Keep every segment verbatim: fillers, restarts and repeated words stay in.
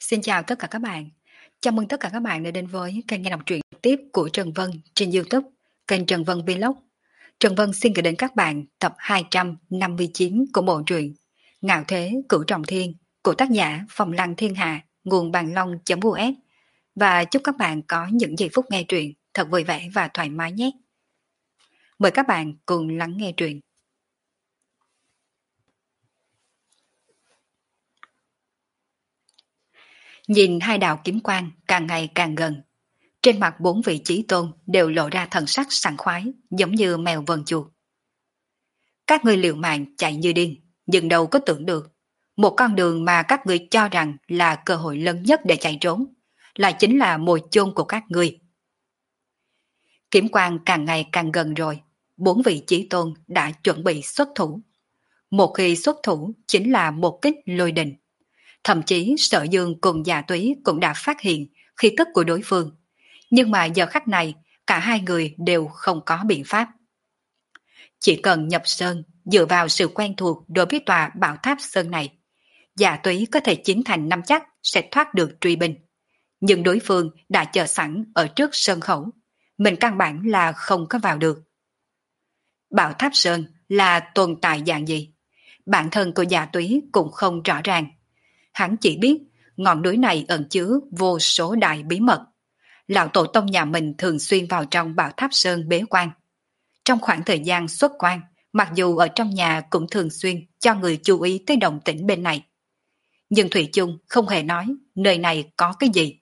Xin chào tất cả các bạn. Chào mừng tất cả các bạn đã đến với kênh nghe đọc truyện trực tiếp của Trần Vân trên YouTube, kênh Trần Vân Vlog. Trần Vân xin gửi đến các bạn tập hai trăm năm mươi chín của bộ truyện Ngạo Thế Cửu Trọng Thiên của tác giả Phong Lăng Thiên Hạ, nguồn bàn long.us. Và chúc các bạn có những giây phút nghe truyện thật vui vẻ và thoải mái nhé. Mời các bạn cùng lắng nghe truyện. Nhìn hai đạo kiếm quang càng ngày càng gần, trên mặt bốn vị chí tôn đều lộ ra thần sắc sảng khoái, giống như mèo vờn chuột. Các ngươi liều mạng chạy như điên, nhưng đâu có tưởng được, một con đường mà các ngươi cho rằng là cơ hội lớn nhất để chạy trốn, lại chính là mồi chôn của các ngươi. Kiếm quang càng ngày càng gần rồi, bốn vị chí tôn đã chuẩn bị xuất thủ. Một khi xuất thủ chính là một kích lôi đình. Thậm chí Sở Dương cùng Dạ Túy cũng đã phát hiện khí tức của đối phương. Nhưng mà giờ khắc này, cả hai người đều không có biện pháp. Chỉ cần nhập sơn, dựa vào sự quen thuộc đối với tòa bảo tháp sơn này, Dạ Túy có thể chiến thành năm chắc sẽ thoát được truy binh. Nhưng đối phương đã chờ sẵn ở trước sơn khẩu, mình căn bản là không có vào được. Bảo tháp sơn là tồn tại dạng gì? Bản thân của Dạ Túy cũng không rõ ràng. Hắn chỉ biết ngọn núi này ẩn chứa vô số đại bí mật. Lão tổ tông nhà mình thường xuyên vào trong bảo tháp sơn bế quan. Trong khoảng thời gian xuất quan, mặc dù ở trong nhà cũng thường xuyên cho người chú ý tới động tĩnh bên này. Nhưng Thủy chung không hề nói nơi này có cái gì.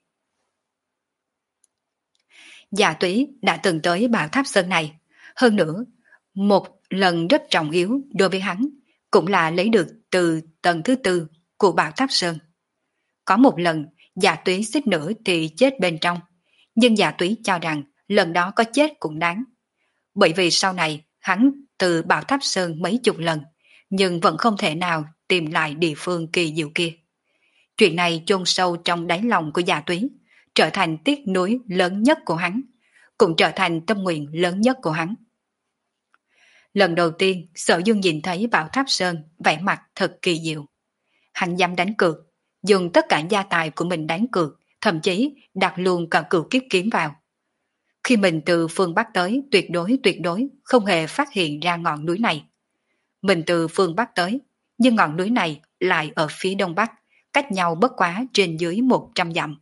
Dạ Túy đã từng tới bảo tháp sơn này. Hơn nữa, một lần rất trọng yếu đối với hắn, cũng là lấy được từ tầng thứ tư của bảo tháp sơn. Có một lần, Dạ Túy suýt nữa thì chết bên trong. Nhưng Dạ Túy cho rằng lần đó có chết cũng đáng. Bởi vì sau này hắn từ bảo tháp sơn mấy chục lần, nhưng vẫn không thể nào tìm lại địa phương kỳ diệu kia. Chuyện này chôn sâu trong đáy lòng của Dạ Túy, trở thành tiếc nuối lớn nhất của hắn, cũng trở thành tâm nguyện lớn nhất của hắn. Lần đầu tiên Sở Dương nhìn thấy bảo tháp sơn vẻ mặt thật kỳ diệu. Hắn dám đánh cược, dùng tất cả gia tài của mình đánh cược, thậm chí đặt luôn cả cửu kiếp kiếm vào. Khi mình từ phương Bắc tới, tuyệt đối tuyệt đối không hề phát hiện ra ngọn núi này. Mình từ phương Bắc tới, nhưng ngọn núi này lại ở phía đông bắc, cách nhau bất quá trên dưới một trăm dặm.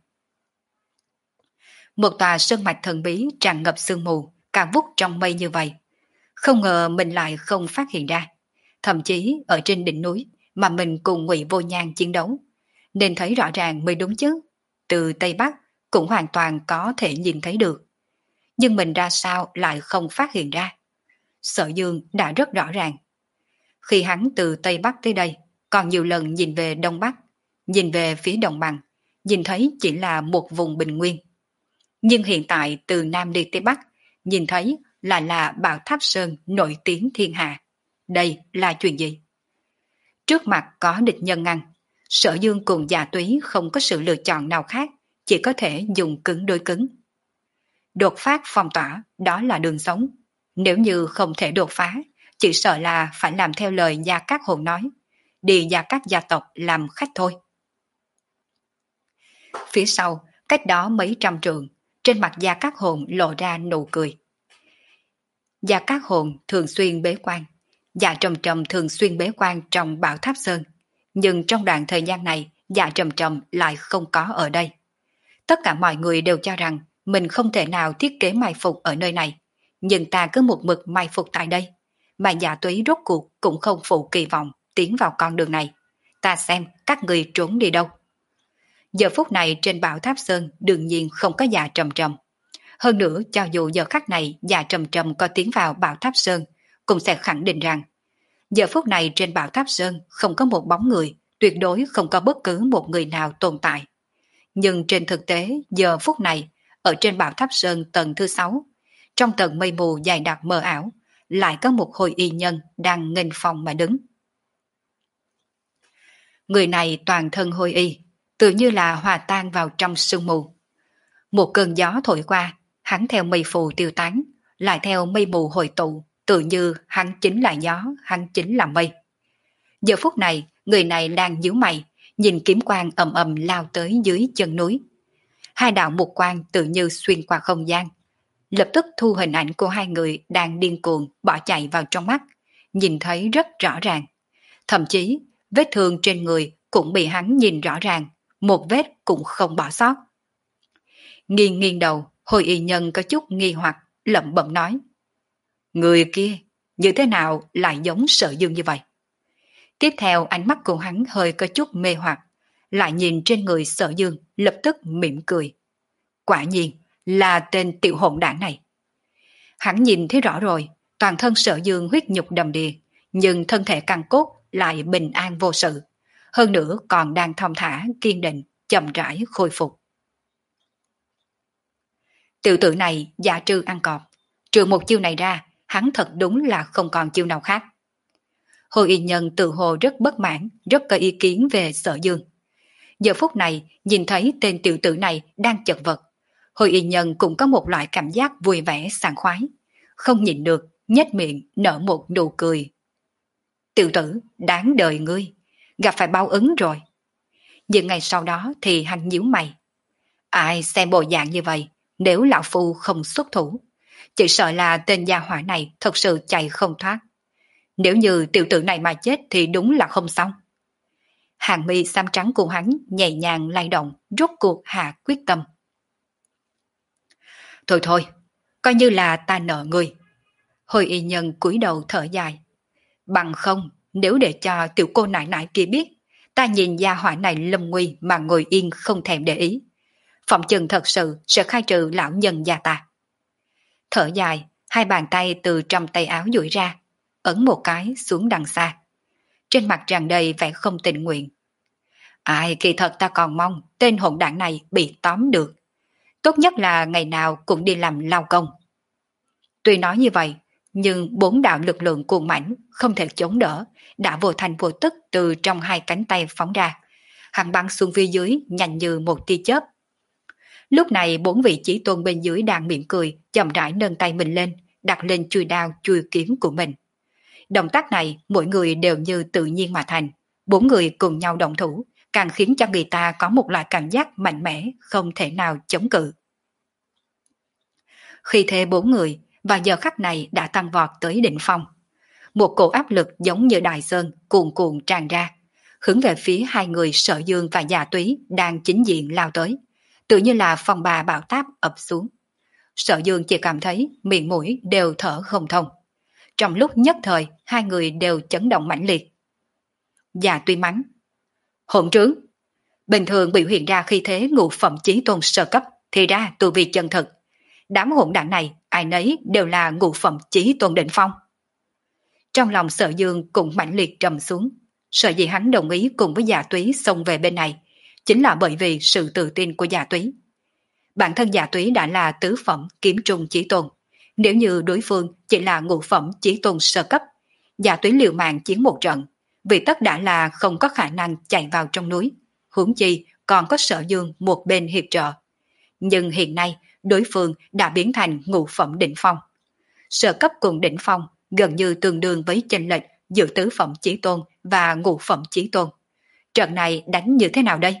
Một tòa sơn mạch thần bí tràn ngập sương mù, cao vút trong mây như vậy. Không ngờ mình lại không phát hiện ra. Thậm chí ở trên đỉnh núi mà mình cùng Ngụy Vô Nhan chiến đấu, nên thấy rõ ràng mới đúng chứ. Từ Tây Bắc cũng hoàn toàn có thể nhìn thấy được. Nhưng mình ra sao lại không phát hiện ra? Sở Dương đã rất rõ ràng. Khi hắn từ Tây Bắc tới đây, còn nhiều lần nhìn về Đông Bắc, nhìn về phía đồng bằng, nhìn thấy chỉ là một vùng bình nguyên. Nhưng hiện tại từ Nam đi Tây Bắc, nhìn thấy là là bảo tháp sơn nổi tiếng thiên hạ. Đây là chuyện gì? Trước mặt có địch nhân ngăn, Sở Dương cùng Dạ Túy không có sự lựa chọn nào khác, chỉ có thể dùng cứng đối cứng. Đột phát phong tỏa, đó là đường sống. Nếu như không thể đột phá, chỉ sợ là phải làm theo lời Gia Cát Hồn nói, đi Gia Cát gia tộc làm khách thôi. Phía sau, cách đó mấy trăm trượng, trên mặt Gia Cát Hồn lộ ra nụ cười. Gia Cát Hồn thường xuyên bế quan, Dạ Trầm Trầm thường xuyên bế quan trong bảo tháp sơn. Nhưng trong đoạn thời gian này, Dạ Trầm Trầm lại không có ở đây. Tất cả mọi người đều cho rằng mình không thể nào thiết kế mai phục ở nơi này, nhưng ta cứ một mực mai phục tại đây, mà Dạ Túy rốt cuộc cũng không phụ kỳ vọng tiến vào con đường này. Ta xem các người trốn đi đâu. Giờ phút này trên bảo tháp sơn đương nhiên không có Dạ Trầm Trầm. Hơn nữa cho dù giờ khắc này Dạ Trầm Trầm có tiến vào bảo tháp sơn, cũng sẽ khẳng định rằng giờ phút này trên bảo tháp sơn không có một bóng người, tuyệt đối không có bất cứ một người nào tồn tại. Nhưng trên thực tế giờ phút này, ở trên bảo tháp sơn tầng thứ sáu, trong tầng mây mù dày đặc mờ ảo, lại có một hồi y nhân đang nghênh phòng mà đứng. Người này toàn thân hôi y, tự như là hòa tan vào trong sương mù. Một cơn gió thổi qua, hắn theo mây phù tiêu tán, lại theo mây mù hồi tụ, tự như hắn chính là gió, hắn chính là mây. Giờ phút này, người này đang nhíu mày, nhìn kiếm quang ầm ầm lao tới dưới chân núi. Hai đạo mục quang tự như xuyên qua không gian, lập tức thu hình ảnh của hai người đang điên cuồng bỏ chạy vào trong mắt, nhìn thấy rất rõ ràng. Thậm chí, vết thương trên người cũng bị hắn nhìn rõ ràng, một vết cũng không bỏ sót. Nghiêng nghiêng đầu, Hồi Y Nhân có chút nghi hoặc, lẩm bẩm nói. Người kia, như thế nào lại giống Sở Dương như vậy? Tiếp theo ánh mắt của hắn hơi có chút mê hoặc, lại nhìn trên người Sở Dương, lập tức mỉm cười. Quả nhiên là tên tiểu hỗn đảng này. Hắn nhìn thấy rõ rồi, toàn thân Sở Dương huyết nhục đầm đìa, nhưng thân thể căn cốt lại bình an vô sự. Hơn nữa còn đang thong thả, kiên định, chậm rãi khôi phục. Tiểu tử này giả trư ăn cọp. Trừ một chiêu này ra, hắn thật đúng là không còn chiêu nào khác. Hồi Y Nhân tự hồ rất bất mãn, rất có ý kiến về Sở Dương. Giờ phút này, nhìn thấy tên tiểu tử này đang chật vật, Hồi Y Nhân cũng có một loại cảm giác vui vẻ sảng khoái. Không nhịn được, nhếch miệng, nở một nụ cười. Tiểu tử, đáng đời ngươi, gặp phải báo ứng rồi. Nhưng ngày sau đó thì hắn nhíu mày. Ai xem bộ dạng như vậy, nếu lão phu không xuất thủ, chỉ sợ là tên gia hỏa này thật sự chạy không thoát. Nếu như tiểu tử này mà chết thì đúng là không xong. Hàng mi xám trắng của hắn nhẹ nhàng lay động, rốt cuộc hạ quyết tâm. Thôi thôi, coi như là ta nợ ngươi. Hồi Y Nhân cúi đầu thở dài. Bằng không, nếu để cho tiểu cô nại nại kia biết, ta nhìn gia hỏa này lâm nguy mà ngồi yên không thèm để ý. Phòng chừng thật sự sẽ khai trừ lão nhân gia ta. Thở dài, hai bàn tay từ trong tay áo duỗi ra, ấn một cái xuống đằng xa. Trên mặt tràn đầy vẻ không tình nguyện. Ai kỳ thật ta còn mong tên hỗn đảng này bị tóm được. Tốt nhất là ngày nào cũng đi làm lao công. Tuy nói như vậy, nhưng bốn đạo lực lượng cuồng mãnh không thể chống đỡ, đã vô thành vô tức từ trong hai cánh tay phóng ra. Hắn bắn xuống phía dưới nhanh như một tia chớp. Lúc này bốn vị chí tôn bên dưới đang mỉm cười, chậm rãi nâng tay mình lên, đặt lên chuôi đao chuôi kiếm của mình. Động tác này mỗi người đều như tự nhiên mà thành. Bốn người cùng nhau động thủ, càng khiến cho người ta có một loại cảm giác mạnh mẽ, không thể nào chống cự. Khi thế bốn người, vào giờ khắc này đã tăng vọt tới đỉnh phong. Một cổ áp lực giống như đại sơn cuồn cuộn tràn ra, hướng về phía hai người Sở Dương và Dạ Túy đang chính diện lao tới, tự như là phong ba bão táp ập xuống. Sở Dương chỉ cảm thấy miệng mũi đều thở không thông. Trong lúc nhất thời, hai người đều chấn động mãnh liệt. Dạ Túy mắng. Hỗn trướng! Bình thường biểu hiện ra khi thế ngũ phẩm chí tôn sơ cấp, thì ra tu vi chân thực. Đám hỗn đảng này, ai nấy đều là ngũ phẩm chí tôn đỉnh phong. Trong lòng Sở Dương cũng mãnh liệt trầm xuống. Sở dĩ hắn đồng ý cùng với Dạ Túy xông về bên này, chính là bởi vì sự tự tin của Dạ Túy. Bản thân Dạ Túy đã là tứ phẩm kiếm trung chí tôn. Nếu như đối phương chỉ là ngũ phẩm chí tôn sơ cấp, Dạ Túy liều mạng chiến một trận, vì tất đã là không có khả năng chạy vào trong núi, huống chi còn có Sở Dương một bên hiệp trợ. Nhưng hiện nay, đối phương đã biến thành ngũ phẩm đỉnh phong. Sơ cấp cùng đỉnh phong gần như tương đương với chênh lệch giữa tứ phẩm chí tôn và ngũ phẩm chí tôn. Trận này đánh như thế nào đây?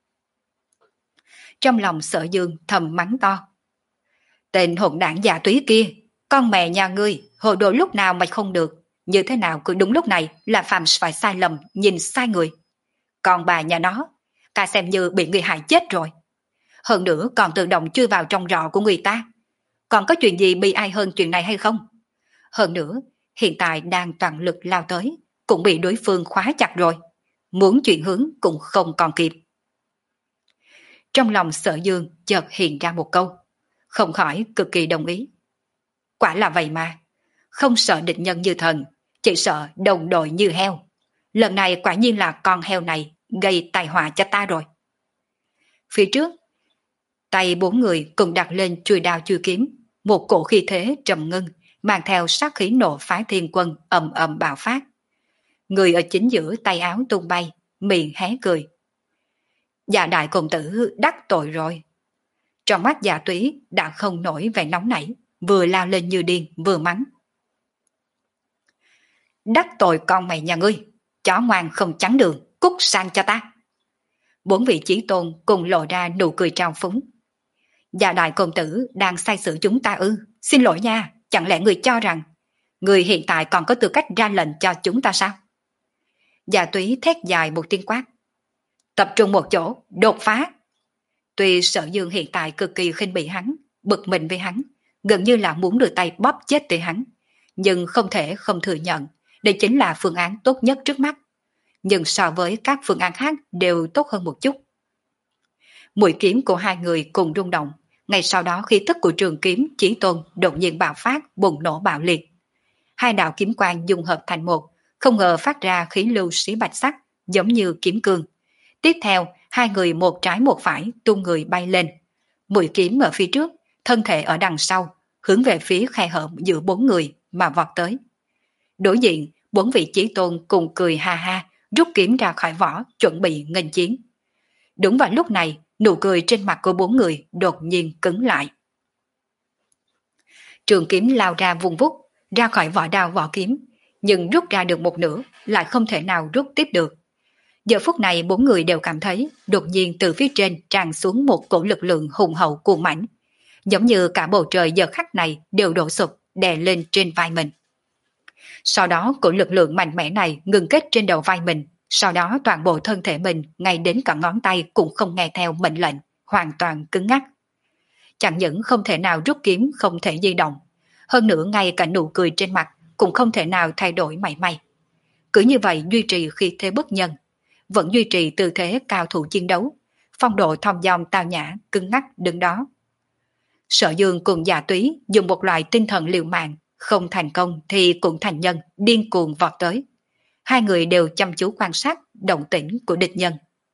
Trong lòng Sở Dương thầm mắng to. Tên hỗn đảng Dạ Túy kia, con mẹ nhà ngươi, hồ đồ lúc nào mà không được, như thế nào cứ đúng lúc này là phạm phải sai lầm, nhìn sai người. Còn bà nhà nó, cả xem như bị người hại chết rồi. Hơn nữa còn tự động chui vào trong rọ của người ta. Còn có chuyện gì bi ai hơn chuyện này hay không? Hơn nữa, hiện tại đang toàn lực lao tới, cũng bị đối phương khóa chặt rồi. Muốn chuyển hướng cũng không còn kịp. Trong lòng Sở Dương chợt hiện ra một câu, không khỏi cực kỳ đồng ý. Quả là vậy mà, không sợ địch nhân như thần, chỉ sợ đồng đội như heo. Lần này quả nhiên là con heo này gây tai họa cho ta rồi. Phía trước, tay bốn người cùng đặt lên chuôi đao chuôi kiếm, một cổ khí thế trầm ngưng, mang theo sát khí nộ phái thiên quân ầm ầm bạo phát. Người ở chính giữa tay áo tung bay, miệng hé cười. Dạ đại công tử đắc tội rồi. Trong mắt Dạ Túy đã không nổi vẻ nóng nảy, vừa lao lên như điên vừa mắng. Đắc tội con mày nhà ngươi, chó ngoan không trắng đường, cút sang cho ta. Bốn vị chí tôn cùng lộ ra nụ cười trao phúng. Dạ đại công tử đang sai xử chúng ta ư? Xin lỗi nha, chẳng lẽ người cho rằng người hiện tại còn có tư cách ra lệnh cho chúng ta sao? Dạ túy thét dài một tiếng quát. Tập trung một chỗ, đột phá. Tuy Sở Dương hiện tại cực kỳ khinh bỉ hắn, bực mình với hắn, gần như là muốn đưa tay bóp chết tới hắn, nhưng không thể không thừa nhận, đây chính là phương án tốt nhất trước mắt. Nhưng so với các phương án khác đều tốt hơn một chút. Mũi kiếm của hai người cùng rung động, ngay sau đó khí tức của trường kiếm Chí Tôn đột nhiên bạo phát, bùng nổ bạo liệt. Hai đạo kiếm quang dung hợp thành một, không ngờ phát ra khí lưu xí bạch sắc, giống như kiếm cương. Tiếp theo, hai người một trái một phải tung người bay lên. Mũi kiếm ở phía trước, thân thể ở đằng sau, hướng về phía khe hở giữa bốn người mà vọt tới. Đối diện, bốn vị Chí Tôn cùng cười ha ha, rút kiếm ra khỏi vỏ, chuẩn bị nghênh chiến. Đúng vào lúc này, nụ cười trên mặt của bốn người đột nhiên cứng lại. Trường kiếm lao ra vùng vút, ra khỏi vỏ đao vỏ kiếm, nhưng rút ra được một nửa, lại không thể nào rút tiếp được. Giờ phút này bốn người đều cảm thấy đột nhiên từ phía trên tràn xuống một cổ lực lượng hùng hậu cuồng mãnh, giống như cả bầu trời giờ khắc này đều đổ sụp đè lên trên vai mình. Sau đó cổ lực lượng mạnh mẽ này ngừng kết trên đầu vai mình, sau đó toàn bộ thân thể mình ngay đến cả ngón tay cũng không nghe theo mệnh lệnh, hoàn toàn cứng ngắc. Chẳng những không thể nào rút kiếm, không thể di động, hơn nữa ngay cả nụ cười trên mặt cũng không thể nào thay đổi mảy may. Cứ như vậy duy trì khí thế bất nhân, vẫn duy trì tư thế cao thủ chiến đấu, phong độ thong dong tao nhã, cứng ngắc đứng đó. Sở Dương cùng Dạ Túy dùng một loại tinh thần liều mạng, không thành công thì cũng thành nhân, điên cuồng vọt tới. Hai người đều chăm chú quan sát động tĩnh của địch nhân.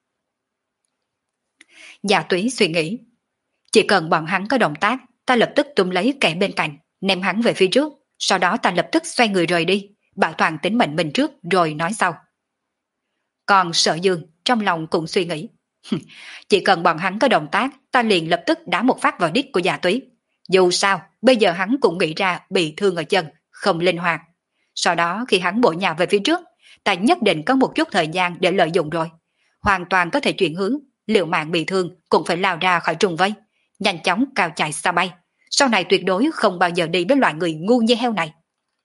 Dạ Túy suy nghĩ, chỉ cần bọn hắn có động tác, ta lập tức tung lấy kẻ bên cạnh, ném hắn về phía trước, sau đó ta lập tức xoay người rời đi, bảo toàn tính mệnh mình trước rồi nói sau. Còn Sở Dương trong lòng cũng suy nghĩ, chỉ cần bọn hắn có động tác, ta liền lập tức đá một phát vào đít của Dạ Túy. Dù sao, bây giờ hắn cũng nghĩ ra bị thương ở chân, không linh hoạt. Sau đó khi hắn bổ nhào về phía trước, ta nhất định có một chút thời gian để lợi dụng rồi. Hoàn toàn có thể chuyển hướng, liệu mạng bị thương cũng phải lao ra khỏi trùng vây, nhanh chóng cao chạy xa bay. Sau này tuyệt đối không bao giờ đi với loại người ngu như heo này.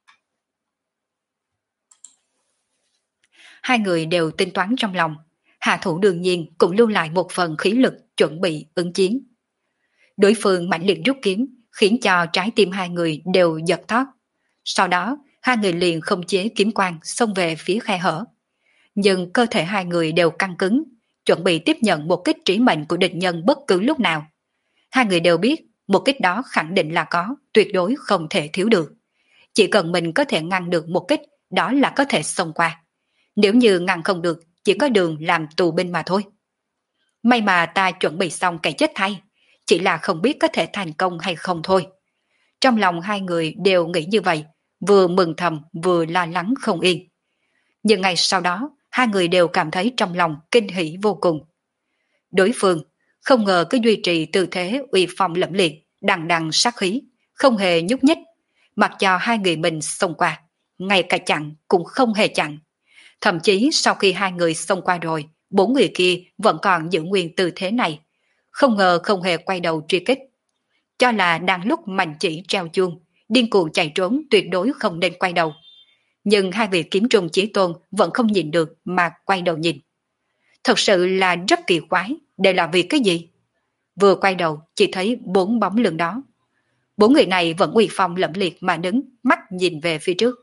Hai người đều tính toán trong lòng, hạ thủ đương nhiên cũng lưu lại một phần khí lực chuẩn bị ứng chiến. Đối phương mạnh liệt rút kiếm, khiến cho trái tim hai người đều giật thót. Sau đó, hai người liền không chế kiếm quang xông về phía khe hở. Nhưng cơ thể hai người đều căng cứng, chuẩn bị tiếp nhận một kích trí mệnh của địch nhân bất cứ lúc nào. Hai người đều biết, một kích đó khẳng định là có, tuyệt đối không thể thiếu được. Chỉ cần mình có thể ngăn được một kích, đó là có thể xông qua. Nếu như ngăn không được, chỉ có đường làm tù binh mà thôi. May mà ta chuẩn bị xong cái chết thay, chỉ là không biết có thể thành công hay không thôi. Trong lòng hai người đều nghĩ như vậy, vừa mừng thầm vừa lo lắng không yên. Nhưng ngày sau đó, hai người đều cảm thấy trong lòng kinh hỉ vô cùng. Đối phương không ngờ cứ duy trì tư thế uy phong lẫm liệt, đằng đằng sát khí, không hề nhúc nhích, mặc cho hai người mình xông qua, ngay cả chặn cũng không hề chặn. Thậm chí sau khi hai người xông qua rồi, bốn người kia vẫn còn giữ nguyên tư thế này, không ngờ không hề quay đầu truy kích. Cho là đang lúc mạnh chỉ treo chuông, điên cuồng chạy trốn tuyệt đối không nên quay đầu. Nhưng hai vị kiếm trùng chí tôn vẫn không nhìn được mà quay đầu nhìn. Thật sự là rất kỳ quái, đây là vì cái gì? Vừa quay đầu chỉ thấy bốn bóng lưng đó. Bốn người này vẫn uy phong lẫm liệt mà đứng, mắt nhìn về phía trước.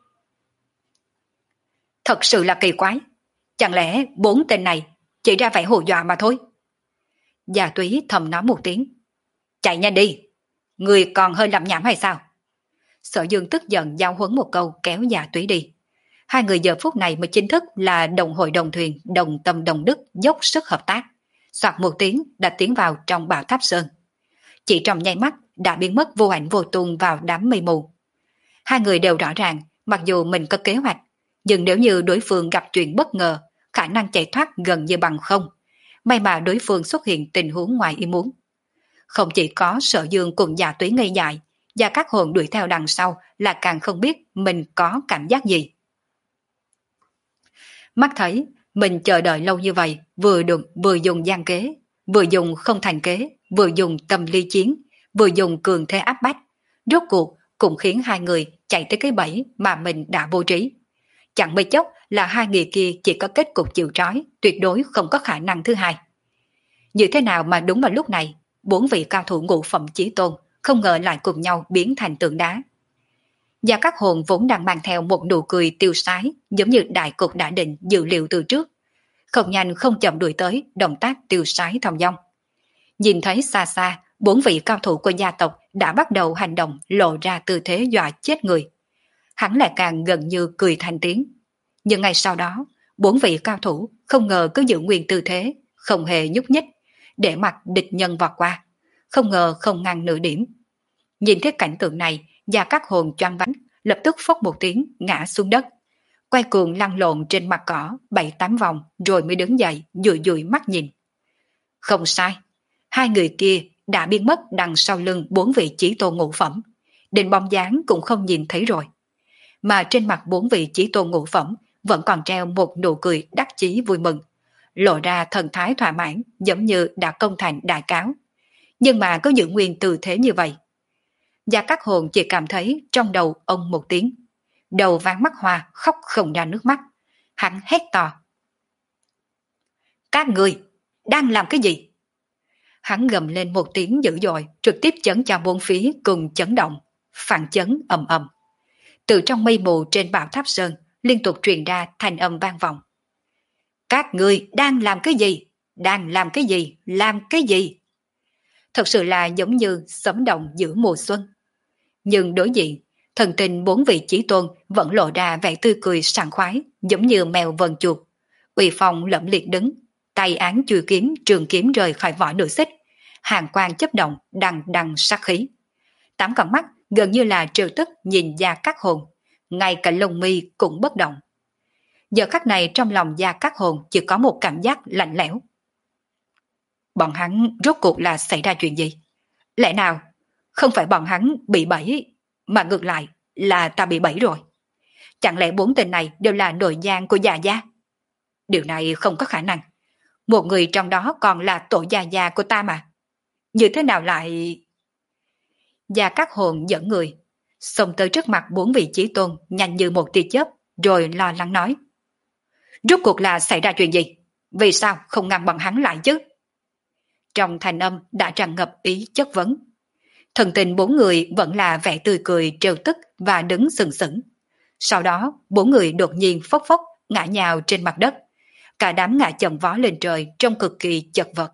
Thật sự là kỳ quái, chẳng lẽ bốn tên này chỉ ra vẻ hù dọa mà thôi? Già Túy thầm nói một tiếng. Chạy nhanh đi, người còn hơi lẩm nhẩm hay sao? Sở Dương tức giận giao huấn một câu kéo Già Túy đi. Hai người giờ phút này mới chính thức là đồng hội đồng thuyền, đồng tâm đồng đức, dốc sức hợp tác. Soạt một tiếng đã tiến vào trong Bảo Tháp Sơn. Chỉ trong nháy mắt đã biến mất vô ảnh vô tung vào đám mây mù. Hai người đều rõ ràng, mặc dù mình có kế hoạch, nhưng nếu như đối phương gặp chuyện bất ngờ, khả năng chạy thoát gần như bằng không. May mà đối phương xuất hiện tình huống ngoài ý muốn. Không chỉ có Sở Dương cùng Già Túy ngây dại, và các hồn đuổi theo đằng sau là càng không biết mình có cảm giác gì. Mắt thấy Mình chờ đợi lâu như vậy, vừa được vừa dùng gian kế, vừa dùng không thành kế, vừa dùng tâm ly chiến, vừa dùng cường thế áp bách. Rốt cuộc cũng khiến hai người chạy tới cái bẫy mà mình đã vô trí. Chẳng mấy chốc là hai người kia chỉ có kết cục chịu trói, tuyệt đối không có khả năng thứ hai. Như thế nào mà đúng vào lúc này, bốn vị cao thủ ngũ phẩm chí tôn không ngờ lại cùng nhau biến thành tượng đá. Gia Cát Hồn vốn đang mang theo một nụ cười tiêu sái, giống như đại cục đã định dự liệu từ trước. Không nhanh không chậm đuổi tới, động tác tiêu sái thong dong. Nhìn thấy xa xa, bốn vị cao thủ của gia tộc đã bắt đầu hành động lộ ra tư thế dọa chết người. Hắn lại càng gần như cười thành tiếng. Nhưng ngay sau đó, bốn vị cao thủ không ngờ cứ giữ nguyên tư thế, không hề nhúc nhích, để mặc địch nhân vọt qua. Không ngờ không ngăn nửa điểm. Nhìn thấy cảnh tượng này, Gia Cát Hồn choáng váng, lập tức phốc một tiếng ngã xuống đất. Quay cuồng lăn lộn trên mặt cỏ bảy tám vòng rồi mới đứng dậy dụi dụi mắt nhìn. Không sai, hai người kia đã biến mất đằng sau lưng bốn vị chí tôn ngũ phẩm, đến bóng dáng cũng không nhìn thấy rồi. Mà trên mặt bốn vị chí tôn ngũ phẩm vẫn còn treo một nụ cười đắc chí vui mừng, lộ ra thần thái thỏa mãn giống như đã công thành đại cáo. Nhưng mà có giữ nguyên tư thế như vậy. Gia Cát Hồn chỉ cảm thấy trong đầu ông một tiếng, đầu váng mắt hoa khóc không ra nước mắt. Hắn hét to. Các người đang làm cái gì? Hắn gầm lên một tiếng dữ dội, trực tiếp chấn cho bốn phía cùng chấn động, phản chấn ầm ầm. Từ trong mây mù trên bảo tháp sơn liên tục truyền ra thanh âm vang vọng. Các người đang làm cái gì? Đang làm cái gì? Làm cái gì? Thật sự là giống như sấm động giữa mùa xuân. Nhưng đối diện, thần tình bốn vị chí tôn vẫn lộ ra vẻ tươi cười sảng khoái, giống như mèo vần chuột. Uy phong lẫm liệt đứng, tay án chùi kiếm, trường kiếm rời khỏi vỏ nửa xích, hàng quang chấp động, đằng đằng sát khí. Tám con mắt gần như là trêu tức nhìn Gia Cát Hồn, ngay cả lông mi cũng bất động. Giờ khắc này trong lòng Gia Cát Hồn chỉ có một cảm giác lạnh lẽo. Bọn hắn rốt cuộc là xảy ra chuyện gì? Lẽ nào không phải bọn hắn bị bẫy, mà ngược lại là ta bị bẫy rồi? Chẳng lẽ bốn tên này đều là nội gián của Gia Gia? Điều này không có khả năng. Một người trong đó còn là tổ Gia Gia của ta mà. Như thế nào lại... Gia Cát Hồn dẫn người xông tới trước mặt bốn vị chí tôn nhanh như một tia chớp, rồi lo lắng nói. Rốt cuộc là xảy ra chuyện gì? Vì sao không ngăn bọn hắn lại chứ? Trong thanh âm đã tràn ngập ý chất vấn. Thần tình bốn người vẫn là vẻ tươi cười trêu tức và đứng sừng sững. Sau đó bốn người đột nhiên phốc phốc ngã nhào trên mặt đất. Cả đám ngã chồng vó lên trời trông cực kỳ chật vật.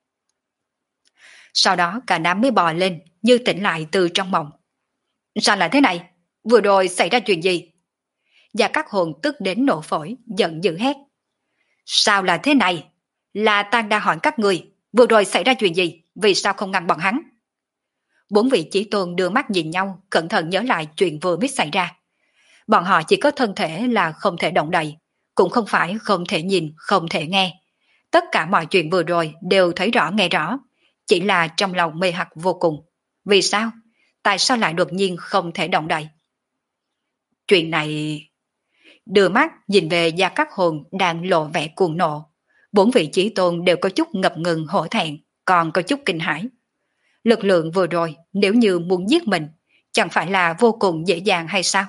Sau đó cả đám mới bò lên như tỉnh lại từ trong mộng. Sao lại thế này? Vừa rồi xảy ra chuyện gì? Gia Cát Hồn tức đến nổ phổi, giận dữ hét. Sao là thế này? Là ta đang hỏi các người, vừa rồi xảy ra chuyện gì? Vì sao không ngăn bọn hắn? Bốn vị chí tôn đưa mắt nhìn nhau, cẩn thận nhớ lại chuyện vừa mới xảy ra. Bọn họ chỉ có thân thể là không thể động đậy, cũng không phải không thể nhìn, không thể nghe. Tất cả mọi chuyện vừa rồi đều thấy rõ nghe rõ, chỉ là trong lòng mê hoặc vô cùng. Vì sao? Tại sao lại đột nhiên không thể động đậy? Chuyện này... Đưa mắt nhìn về Gia Cát Hồn đang lộ vẻ cuồng nộ. Bốn vị chí tôn đều có chút ngập ngừng hổ thẹn, còn có chút kinh hãi. Lực lượng vừa rồi nếu như muốn giết mình, chẳng phải là vô cùng dễ dàng hay sao?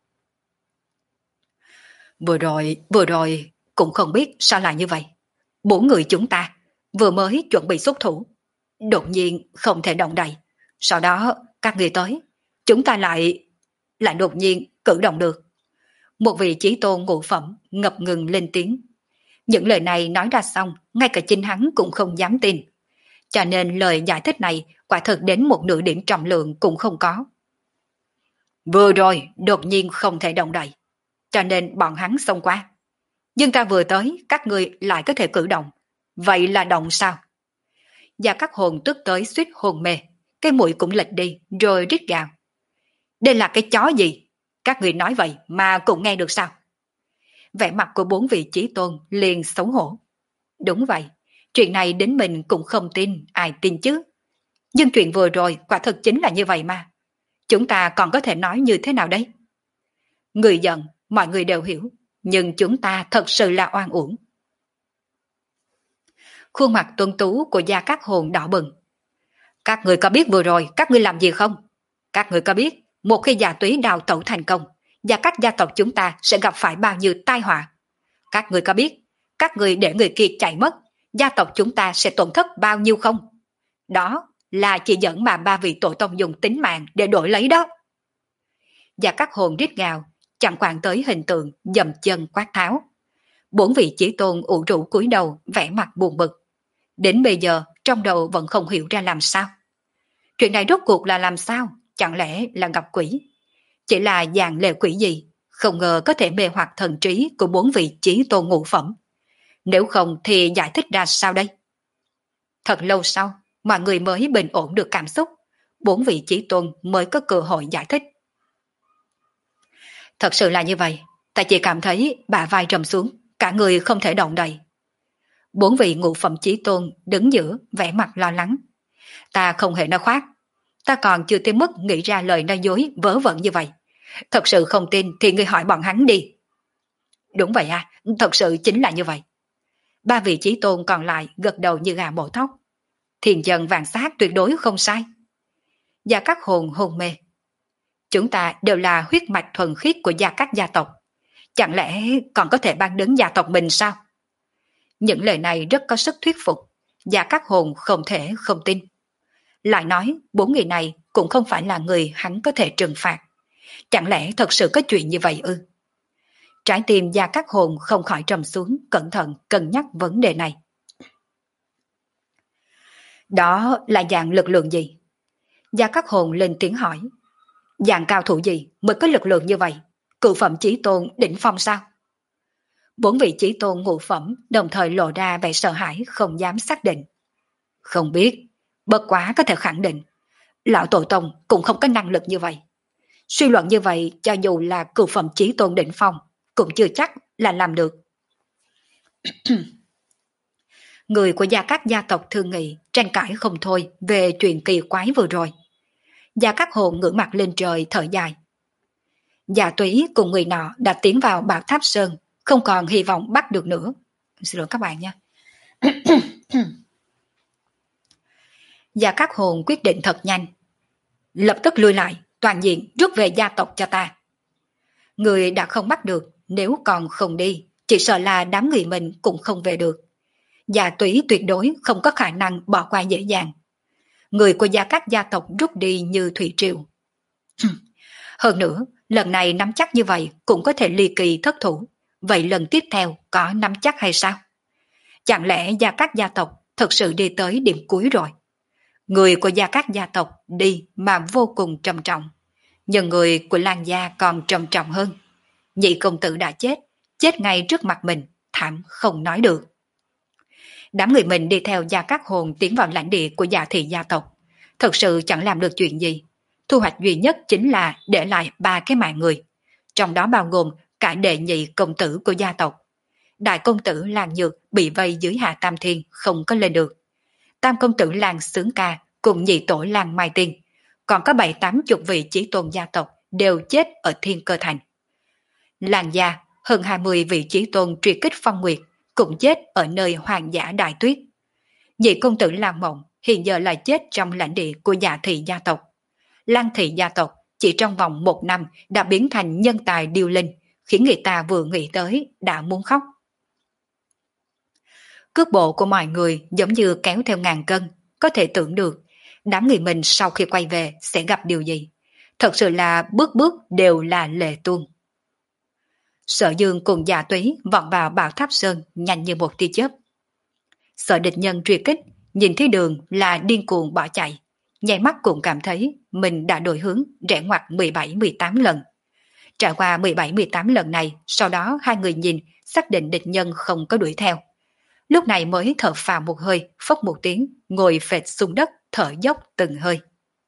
Vừa rồi, vừa rồi cũng không biết sao lại như vậy. Bốn người chúng ta vừa mới chuẩn bị xuất thủ, đột nhiên không thể động đậy. Sau đó các người tới, chúng ta lại lại đột nhiên cử động được. Một vị chí tôn ngũ phẩm ngập ngừng lên tiếng. Những lời này nói ra xong, ngay cả chính hắn cũng không dám tin. Cho nên lời giải thích này quả thực đến một nửa điểm trọng lượng cũng không có. Vừa rồi đột nhiên không thể động đậy, cho nên bọn hắn xông qua. Nhưng ta vừa tới, các người lại có thể cử động. Vậy là động sao? Gia Cát Hồn tức tới suýt hồn mê, cái mũi cũng lệch đi rồi rít gào. Đây là cái chó gì? Các người nói vậy mà cũng nghe được sao? Vẻ mặt của bốn vị chí tôn liền xấu hổ. Đúng vậy, chuyện này đến mình cũng không tin, ai tin chứ? Nhưng chuyện vừa rồi quả thực chính là như vậy mà. Chúng ta còn có thể nói như thế nào đây? Người giận, mọi người đều hiểu, nhưng chúng ta thật sự là oan uổng. Khuôn mặt tuấn tú của Gia Cát Hồn đỏ bừng. Các người có biết vừa rồi các ngươi làm gì không? Các người có biết một khi Gia Túy đào tẩu thành công, Gia Cát gia tộc chúng ta sẽ gặp phải bao nhiêu tai họa? Các người có biết các người để người kia chạy mất, gia tộc chúng ta sẽ tổn thất bao nhiêu không? Đó là chỉ dẫn mà ba vị tổ tông dùng tính mạng để đổi lấy đó. Gia Cát Hồn rít gào, chẳng quan tới hình tượng dầm chân quát tháo. Bốn vị chí tôn ủ rũ cúi đầu, vẻ mặt buồn bực. Đến bây giờ trong đầu vẫn không hiểu ra làm sao. Chuyện này rốt cuộc là làm sao? Chẳng lẽ là gặp quỷ? Chỉ là dàn lệ quỷ gì? Không ngờ có thể mê hoặc thần trí của bốn vị chí tôn ngũ phẩm. Nếu không thì giải thích ra sao đây? Thật lâu sau, mọi người mới bình ổn được cảm xúc. Bốn vị chí tôn mới có cơ hội giải thích. Thật sự là như vậy, ta chỉ cảm thấy bả vai trầm xuống, cả người không thể động đậy. Bốn vị ngũ phẩm chí tôn đứng giữa, vẻ mặt lo lắng. Ta không hề nói khoác, ta còn chưa tới mức nghĩ ra lời nói dối vớ vẩn như vậy. Thật sự không tin thì ngươi hỏi bọn hắn đi. Đúng vậy à, thật sự chính là như vậy. Ba vị chí tôn còn lại gật đầu như gà mổ thóc. Thiền dân vàng sát tuyệt đối không sai. Gia Cát Hồn hôn mê. Chúng ta đều là huyết mạch thuần khiết của Gia Cát gia tộc. Chẳng lẽ còn có thể ban đứng gia tộc mình sao? Những lời này rất có sức thuyết phục. Gia Cát Hồn không thể không tin. Lại nói bốn người này cũng không phải là người hắn có thể trừng phạt. Chẳng lẽ thật sự có chuyện như vậy ư? Trái tim Gia Cát Hồn không khỏi trầm xuống, cẩn thận cân nhắc vấn đề này. Đó là dạng lực lượng gì? Gia Cát Hồn lên tiếng hỏi. Dạng cao thủ gì mới có lực lượng như vậy? Cự phẩm chí tôn đỉnh phong sao? Bốn vị chí tôn ngũ phẩm đồng thời lộ ra vẻ sợ hãi không dám xác định. Không biết, bất quá có thể khẳng định, lão tổ tông cũng không có năng lực như vậy. Suy luận như vậy cho dù là cự phẩm chí tôn đỉnh phong cũng chưa chắc là làm được. Người của Gia Cát gia tộc thương nghị tranh cãi không thôi về chuyện kỳ quái vừa rồi. Gia Cát Hồn ngửa mặt lên trời thở dài. Gia Túy cùng người nọ đã tiến vào Bảo Tháp Sơn, không còn hy vọng bắt được nữa. Xin lỗi các bạn nha. Gia Cát Hồn quyết định thật nhanh. Lập tức lui lại, toàn diện rút về gia tộc cho ta. Người đã không bắt được, nếu còn không đi, chỉ sợ là đám người mình cũng không về được. Gia Túy tuyệt đối không có khả năng bỏ qua dễ dàng. Người của Gia Cát gia tộc rút đi như thủy triều. Hơn nữa, lần này nắm chắc như vậy cũng có thể ly kỳ thất thủ. Vậy lần tiếp theo có nắm chắc hay sao? Chẳng lẽ Gia Cát gia tộc thật sự đi tới điểm cuối rồi? Người của Gia Cát gia tộc đi mà vô cùng trầm trọng. Nhưng người của Lan gia còn trầm trọng hơn. Nhị công tử đã chết, chết ngay trước mặt mình, thảm không nói được. Đám người mình đi theo Gia Cát Hồn tiến vào lãnh địa của Dạ thị gia tộc. Thật sự chẳng làm được chuyện gì. Thu hoạch duy nhất chính là để lại ba cái mạng người. Trong đó bao gồm cả đệ nhị công tử của gia tộc. Đại công tử Lan Nhược bị vây dưới Hạ Tam Thiên không có lên được. Tam công tử Lan Sướng Ca cùng nhị tổ Lan Mai Tiên. Còn có bảy tám chục vị chí tôn gia tộc đều chết ở Thiên Cơ Thành. Lan gia hơn hai mươi vị chí tôn truy kích Phong Nguyệt cũng chết ở nơi Hoàng Dã Đại Tuyết. Nhị công tử Lan Mộng hiện giờ là chết trong lãnh địa của Dạ thị gia tộc. Lan thị gia tộc chỉ trong vòng một năm đã biến thành nhân tài điêu linh, khiến người ta vừa nghĩ tới đã muốn khóc. Cước bộ của mọi người giống như kéo theo ngàn cân, có thể tưởng được đám người mình sau khi quay về sẽ gặp điều gì. Thật sự là bước bước đều là lệ tuôn. Sở Dương cùng Dạ Túy vọt vào Bảo Tháp Sơn nhanh như một tia chớp. Sợ địch nhân truy kích, nhìn thấy đường là điên cuồng bỏ chạy. Nháy mắt cũng cảm thấy mình đã đổi hướng rẽ ngoặt mười bảy mười tám lần. Trải qua mười bảy mười tám lần này, sau đó hai người nhìn, xác định địch nhân không có đuổi theo. Lúc này mới thở phào một hơi, phốc một tiếng, ngồi phệt xuống đất, thở dốc từng hơi.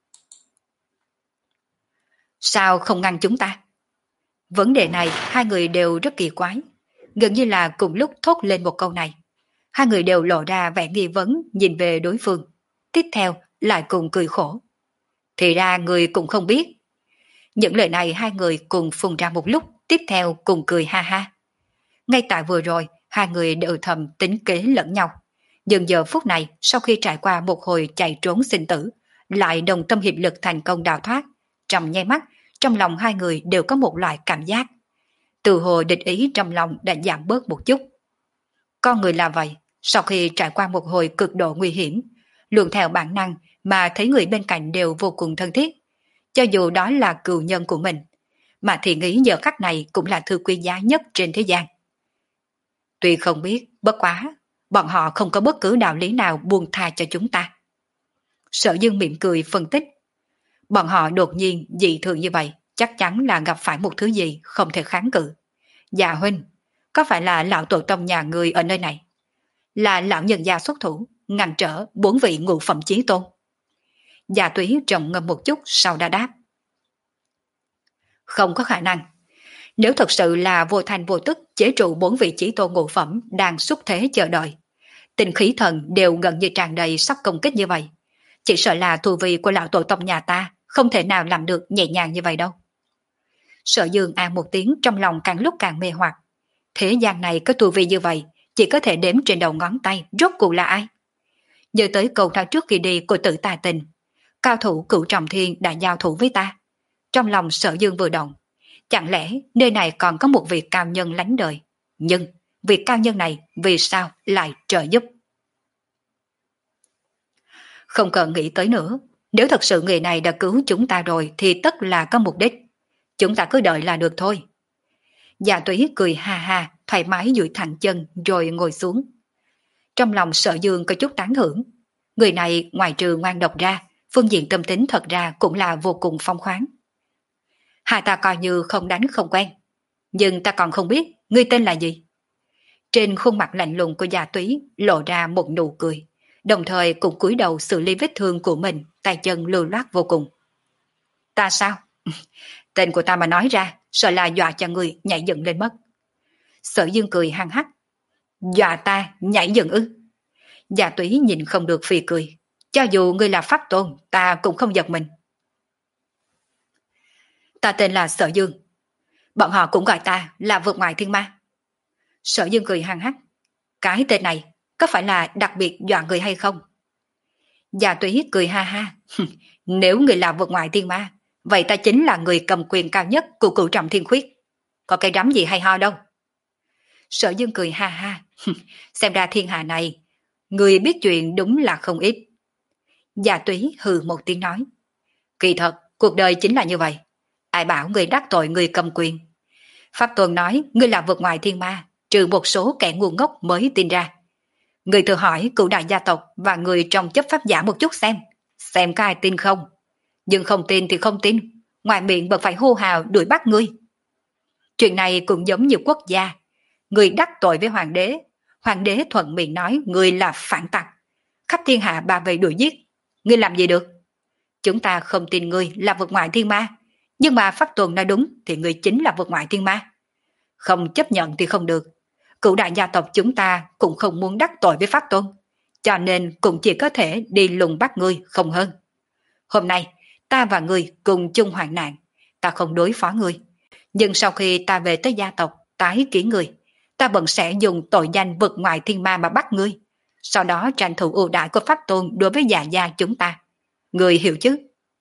Sao không ngăn chúng ta? Vấn đề này hai người đều rất kỳ quái. Gần như là cùng lúc thốt lên một câu này. Hai người đều lộ ra vẻ nghi vấn nhìn về đối phương. Tiếp theo lại cùng cười khổ. Thì ra người cũng không biết. Những lời này hai người cùng phun ra một lúc, tiếp theo cùng cười ha ha. Ngay tại vừa rồi, hai người đều thầm tính kế lẫn nhau. Nhưng giờ phút này, sau khi trải qua một hồi chạy trốn sinh tử, lại đồng tâm hiệp lực thành công đào thoát, trong nháy mắt, trong lòng hai người đều có một loại cảm giác. Từ hồi địch ý trong lòng đã giảm bớt một chút. Con người là vậy, sau khi trải qua một hồi cực độ nguy hiểm, luôn theo bản năng mà thấy người bên cạnh đều vô cùng thân thiết, cho dù đó là cừu nhân của mình, mà thì nghĩ giờ khắc này cũng là thứ quý giá nhất trên thế gian. Tuy không biết, bất quá, bọn họ không có bất cứ đạo lý nào buông tha cho chúng ta. Sở Dương mỉm cười phân tích. Bọn họ đột nhiên dị thường như vậy, chắc chắn là gặp phải một thứ gì không thể kháng cự. Dạ huynh, có phải là lão tổ tông nhà người ở nơi này? Là lão nhân gia xuất thủ, ngăn trở bốn vị ngũ phẩm chí tôn? Dạ túy trầm ngâm một chút sau đã đáp. Không có khả năng. Nếu thật sự là vô thành vô tức chế trụ bốn vị chí tôn ngũ phẩm đang xúc thế chờ đợi, tinh khí thần đều gần như tràn đầy sắp công kích như vậy, chỉ sợ là tu vi của lão tổ tông nhà ta không thể nào làm được nhẹ nhàng như vậy đâu. Sở Dương an một tiếng trong lòng càng lúc càng mê hoặc. Thế gian này có tu vi như vậy, chỉ có thể đếm trên đầu ngón tay rốt cuộc là ai. Nhớ tới câu nói trước khi đi của Tử Tà Tình, cao thủ Cửu Trọng Thiên đã giao thủ với ta. Trong lòng Sở Dương vừa động, chẳng lẽ nơi này còn có một vị cao nhân lánh đời? Nhưng vị cao nhân này vì sao lại trợ giúp? Không cần nghĩ tới nữa, nếu thật sự người này đã cứu chúng ta rồi thì tất là có mục đích. Chúng ta cứ đợi là được thôi. Dạ túy cười ha ha, thoải mái duỗi thẳng chân rồi ngồi xuống. Trong lòng Sở Dương có chút tán thưởng. Người này ngoài trừ ngoan độc ra, phương diện tâm tính thật ra cũng là vô cùng phong khoáng. Hai ta coi như không đánh không quen. Nhưng ta còn không biết ngươi tên là gì. Trên khuôn mặt lạnh lùng của Dạ túy lộ ra một nụ cười, đồng thời cũng cúi đầu xử lý vết thương của mình, tay chân lưu loát vô cùng. Ta sao? Tên của ta mà nói ra, sợ là dọa cho người nhảy dựng lên mất. Sở Dương cười hăng hắc. Dọa ta nhảy dựng ư? Dạ túy nhìn không được phì cười. Cho dù ngươi là pháp tôn, ta cũng không giật mình. Ta tên là Sở Dương. Bọn họ cũng gọi ta là vượt ngoại thiên ma. Sở Dương cười hăng hắc. Cái tên này có phải là đặc biệt dọa người hay không? Dạ túy cười ha ha. Nếu người là vượt ngoại thiên ma, vậy ta chính là người cầm quyền cao nhất của Cửu Trọng Thiên Khuyết. Có cái rắm gì hay ho đâu. Sở Dương cười ha ha. Xem ra thiên hạ này, người biết chuyện đúng là không ít. Dạ túy hừ một tiếng nói. Kỳ thật, cuộc đời chính là như vậy. Ai bảo người đắc tội người cầm quyền. Pháp Tuần nói ngươi là vượt ngoài thiên ma, trừ một số kẻ ngu ngốc mới tin ra. Người thử hỏi cửu đại gia tộc và người trong chấp pháp giả một chút xem. Xem có ai tin không. Nhưng không tin thì không tin. Ngoài miệng vẫn phải hô hào đuổi bắt ngươi. Chuyện này cũng giống như quốc gia. Người đắc tội với hoàng đế. Hoàng đế thuận miệng nói người là phản tặc. Khắp thiên hạ bà về đuổi giết. Ngươi làm gì được? Chúng ta không tin ngươi là vượt ngoại thiên ma. Nhưng mà Pháp Tuần nói đúng thì ngươi chính là vượt ngoại thiên ma. Không chấp nhận thì không được. Cửu đại gia tộc chúng ta cũng không muốn đắc tội với Pháp Tuần. Cho nên cũng chỉ có thể đi lùng bắt ngươi không hơn. Hôm nay ta và ngươi cùng chung hoạn nạn. Ta không đối phó ngươi. Nhưng sau khi ta về tới gia tộc tái kiến ngươi, ta vẫn sẽ dùng tội danh vượt ngoại thiên ma mà bắt ngươi. Sau đó tranh thủ ưu đãi của Pháp Tôn đối với dạ gia chúng ta. Ngươi hiểu chứ?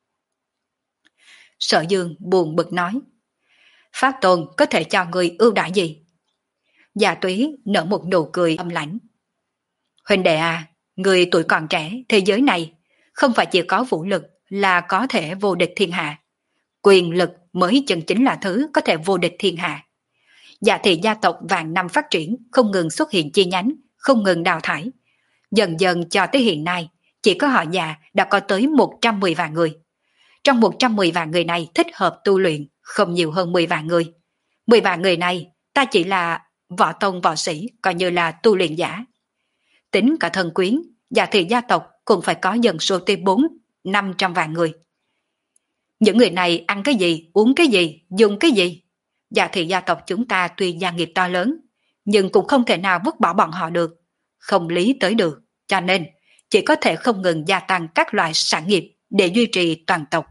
Sở Dương buồn bực nói. Pháp Tôn có thể cho ngươi ưu đãi gì? Dạ túy nở một nụ cười âm lãnh. Huynh đệ à, người tuổi còn trẻ, thế giới này không phải chỉ có vũ lực là có thể vô địch thiên hạ. Quyền lực mới chân chính là thứ có thể vô địch thiên hạ. Dạ thị gia tộc vạn năm phát triển, không ngừng xuất hiện chi nhánh, không ngừng đào thải. Dần dần cho tới hiện nay, chỉ có họ già đã có tới một trăm mười vạn người. Trong một trăm mười vạn người này thích hợp tu luyện, không nhiều hơn mười vạn người. mười vạn người này, ta chỉ là võ tông võ sĩ, coi như là tu luyện giả. Tính cả thân quyến, dạ thị gia tộc cũng phải có dân số tới bốn năm trăm vạn người. Những người này ăn cái gì, uống cái gì, dùng cái gì? Dạ thị gia tộc chúng ta tuy gia nghiệp to lớn, nhưng cũng không thể nào vứt bỏ bọn họ được. Không lý tới được, cho nên chỉ có thể không ngừng gia tăng các loại sản nghiệp để duy trì toàn tộc.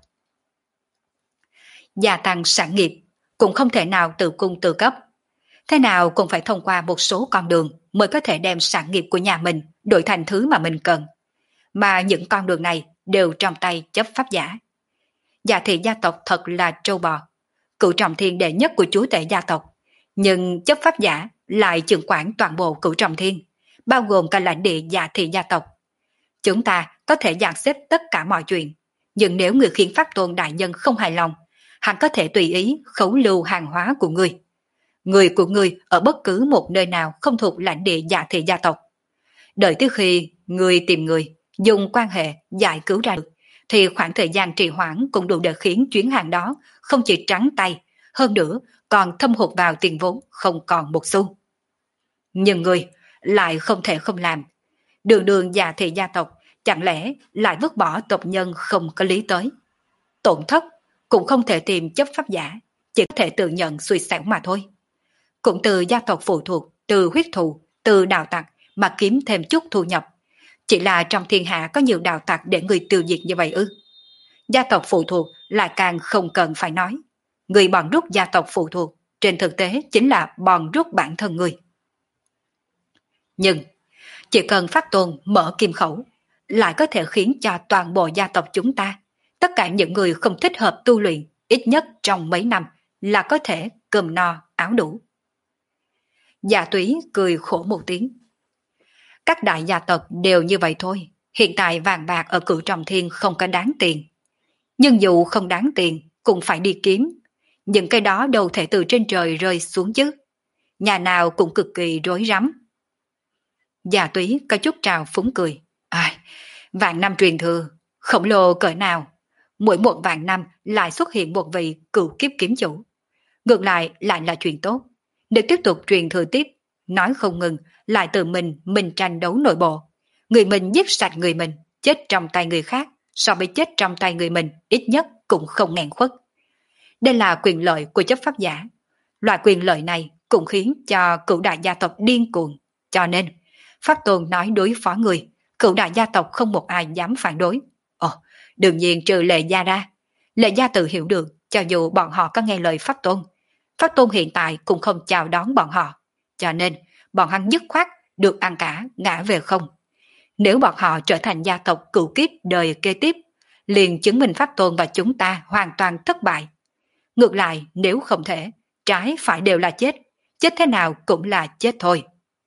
Gia tăng sản nghiệp cũng không thể nào tự cung tự cấp. Thế nào cũng phải thông qua một số con đường mới có thể đem sản nghiệp của nhà mình đổi thành thứ mà mình cần. Mà những con đường này đều trong tay chấp pháp giả. Dạ thị gia tộc thật là trâu bò, cửu trọng thiên đệ nhất của chúa tể gia tộc, nhưng chấp pháp giả lại trưởng quản toàn bộ cửu trọng thiên, bao gồm cả lãnh địa dạ thị gia tộc. Chúng ta có thể dàn xếp tất cả mọi chuyện, nhưng nếu người khiến pháp tôn đại nhân không hài lòng, hắn có thể tùy ý khấu lưu hàng hóa của người. Người của người ở bất cứ một nơi nào không thuộc lãnh địa dạ thị gia tộc. Đợi tới khi người tìm người, dùng quan hệ giải cứu ra được, thì khoảng thời gian trì hoãn cũng đủ để khiến chuyến hàng đó không chỉ trắng tay, hơn nữa còn thâm hụt vào tiền vốn không còn một xu. Nhưng người lại không thể không làm. Đường đường dạ thị gia tộc chẳng lẽ lại vứt bỏ tộc nhân không có lý tới. Tổn thất cũng không thể tìm chấp pháp giả, chỉ có thể tự nhận xui xẻo mà thôi. Cũng từ gia tộc phụ thuộc, từ huyết thù, từ đào tặc mà kiếm thêm chút thu nhập. Chỉ là trong thiên hạ có nhiều đạo tặc để người tiêu diệt như vậy ư? Gia tộc phụ thuộc lại càng không cần phải nói. Người bòn rút gia tộc phụ thuộc, trên thực tế chính là bòn rút bản thân người. Nhưng, chỉ cần pháp tôn mở kim khẩu, lại có thể khiến cho toàn bộ gia tộc chúng ta, tất cả những người không thích hợp tu luyện, ít nhất trong mấy năm là có thể cơm no, áo đủ. Dạ túy cười khổ một tiếng. Các đại gia tộc đều như vậy thôi. Hiện tại vàng bạc ở cửu trọng thiên không có đáng tiền. Nhưng dù không đáng tiền, cũng phải đi kiếm. Những cái đó đâu thể từ trên trời rơi xuống chứ. Nhà nào cũng cực kỳ rối rắm. Dạ túy có chút trào phúng cười. Ai, vạn năm truyền thừa, khổng lồ cỡ nào. Mỗi một vạn năm lại xuất hiện một vị cửu kiếp kiếm chủ. Ngược lại lại là chuyện tốt. Để tiếp tục truyền thừa tiếp, nói không ngừng, lại tự mình mình tranh đấu nội bộ. Người mình giết sạch người mình, chết trong tay người khác, so với chết trong tay người mình, ít nhất cũng không nghẹn khuất. Đây là quyền lợi của chấp pháp giả. Loại quyền lợi này cũng khiến cho cửu đại gia tộc điên cuồng. Cho nên, pháp tôn nói đối phó người, cửu đại gia tộc không một ai dám phản đối. Ồ, đương nhiên trừ Lệ gia ra. Lệ gia tự hiểu được, cho dù bọn họ có nghe lời pháp tôn, pháp tôn hiện tại cũng không chào đón bọn họ. Cho nên, bọn hắn dứt khoát được ăn cả, ngã về không. Nếu bọn họ trở thành gia tộc cửu kiếp đời kế tiếp, liền chứng minh pháp tôn và chúng ta hoàn toàn thất bại. Ngược lại, nếu không thể, trái phải đều là chết, chết thế nào cũng là chết thôi.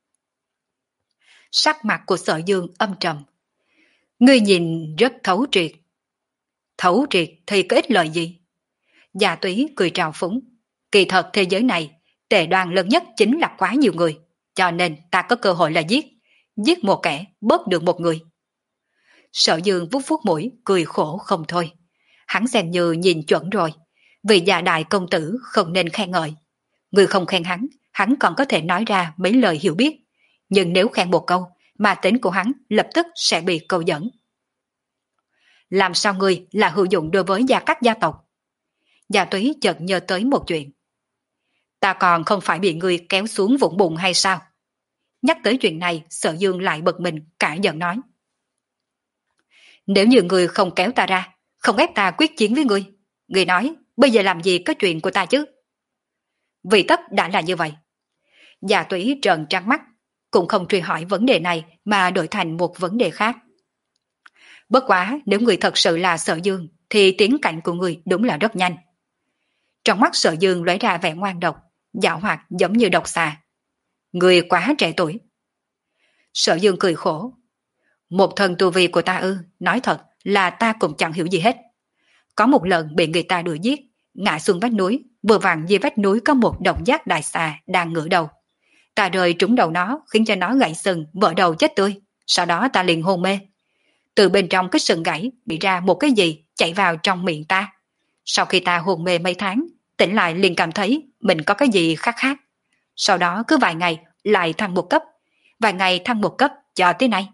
Sắc mặt của Sở Dương âm trầm. Ngươi nhìn rất thấu triệt. Thấu triệt thì có ích lợi gì? Dạ túy cười trào phúng. Kỳ thật thế giới này, tệ đoan lớn nhất chính là quá nhiều người, cho nên ta có cơ hội là giết. Giết một kẻ, bớt được một người. Sở Dương vuốt vuốt mũi, cười khổ không thôi. Hắn xem như nhìn chuẩn rồi. Vì già đại công tử không nên khen ngợi. Người không khen hắn, hắn còn có thể nói ra mấy lời hiểu biết. Nhưng nếu khen một câu, mà tính của hắn lập tức sẽ bị câu dẫn. Làm sao ngươi là hữu dụng đối với gia các gia tộc? Gia túy chợt nhớ tới một chuyện. Ta còn không phải bị ngươi kéo xuống vũng bùn hay sao? Nhắc tới chuyện này, Sở Dương lại bực mình, cả giận nói. Nếu như ngươi không kéo ta ra, không ép ta quyết chiến với ngươi, ngươi nói bây giờ làm gì có chuyện của ta chứ? Vì tất đã là như vậy. Gia túy trợn trắng mắt, cũng không truy hỏi vấn đề này mà đổi thành một vấn đề khác. Bất quá nếu người thật sự là Sở Dương thì tiến cảnh của người đúng là rất nhanh. Trong mắt Sở Dương lóe ra vẻ ngoan độc, dạo hoạt giống như độc xà. Người quá trẻ tuổi. Sở Dương cười khổ. Một thần tu vi của ta ư, nói thật là ta cũng chẳng hiểu gì hết. Có một lần bị người ta đuổi giết, ngã xuống vách núi, vừa vặn dưới vách núi có một độc giác đại xà đang ngửa đầu. Ta rơi trúng đầu nó, khiến cho nó gãy sừng, vỡ đầu chết tươi. Sau đó ta liền hôn mê. Từ bên trong cái sừng gãy bị ra một cái gì chạy vào trong miệng ta. Sau khi ta hôn mê mấy tháng, tỉnh lại liền cảm thấy mình có cái gì khác khác. Sau đó cứ vài ngày lại thăng một cấp, vài ngày thăng một cấp cho tới nay.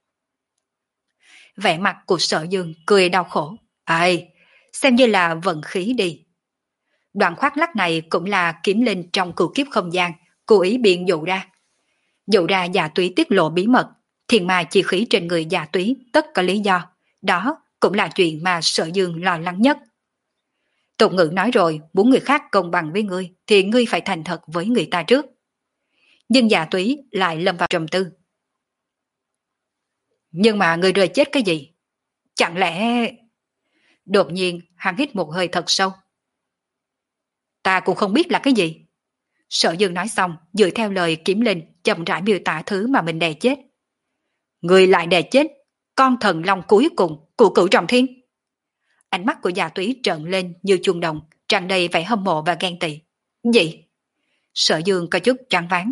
Vẻ mặt của Sở Dương cười đau khổ. Ai, xem như là vận khí đi. Đoạn khoác lắc này cũng là kiếm linh trong cửu kiếp không gian, cố ý biện dụ ra. Dụ ra Dạ Túy tiết lộ bí mật, thiên ma chi khí trên người Dạ Túy tất có lý do. Đó cũng là chuyện mà Sở Dương lo lắng nhất. Tục ngữ nói rồi, muốn người khác công bằng với ngươi thì ngươi phải thành thật với người ta trước. Nhưng Dạ Túy lại lâm vào trầm tư. Nhưng mà người rơi chết cái gì? Chẳng lẽ... Đột nhiên hắn hít một hơi thật sâu. Ta cũng không biết là cái gì. Sở Dương nói xong, dựa theo lời Kiếm Linh chậm rãi miêu tả thứ mà mình đè chết. Người lại đè chết con thần long cuối cùng của Cửu Trọng Thiên. Ánh mắt của Dạ Túy trợn lên như chuông đồng, tràn đầy vẻ hâm mộ và ghen tị. Gì? Sở Dương có chút choáng váng.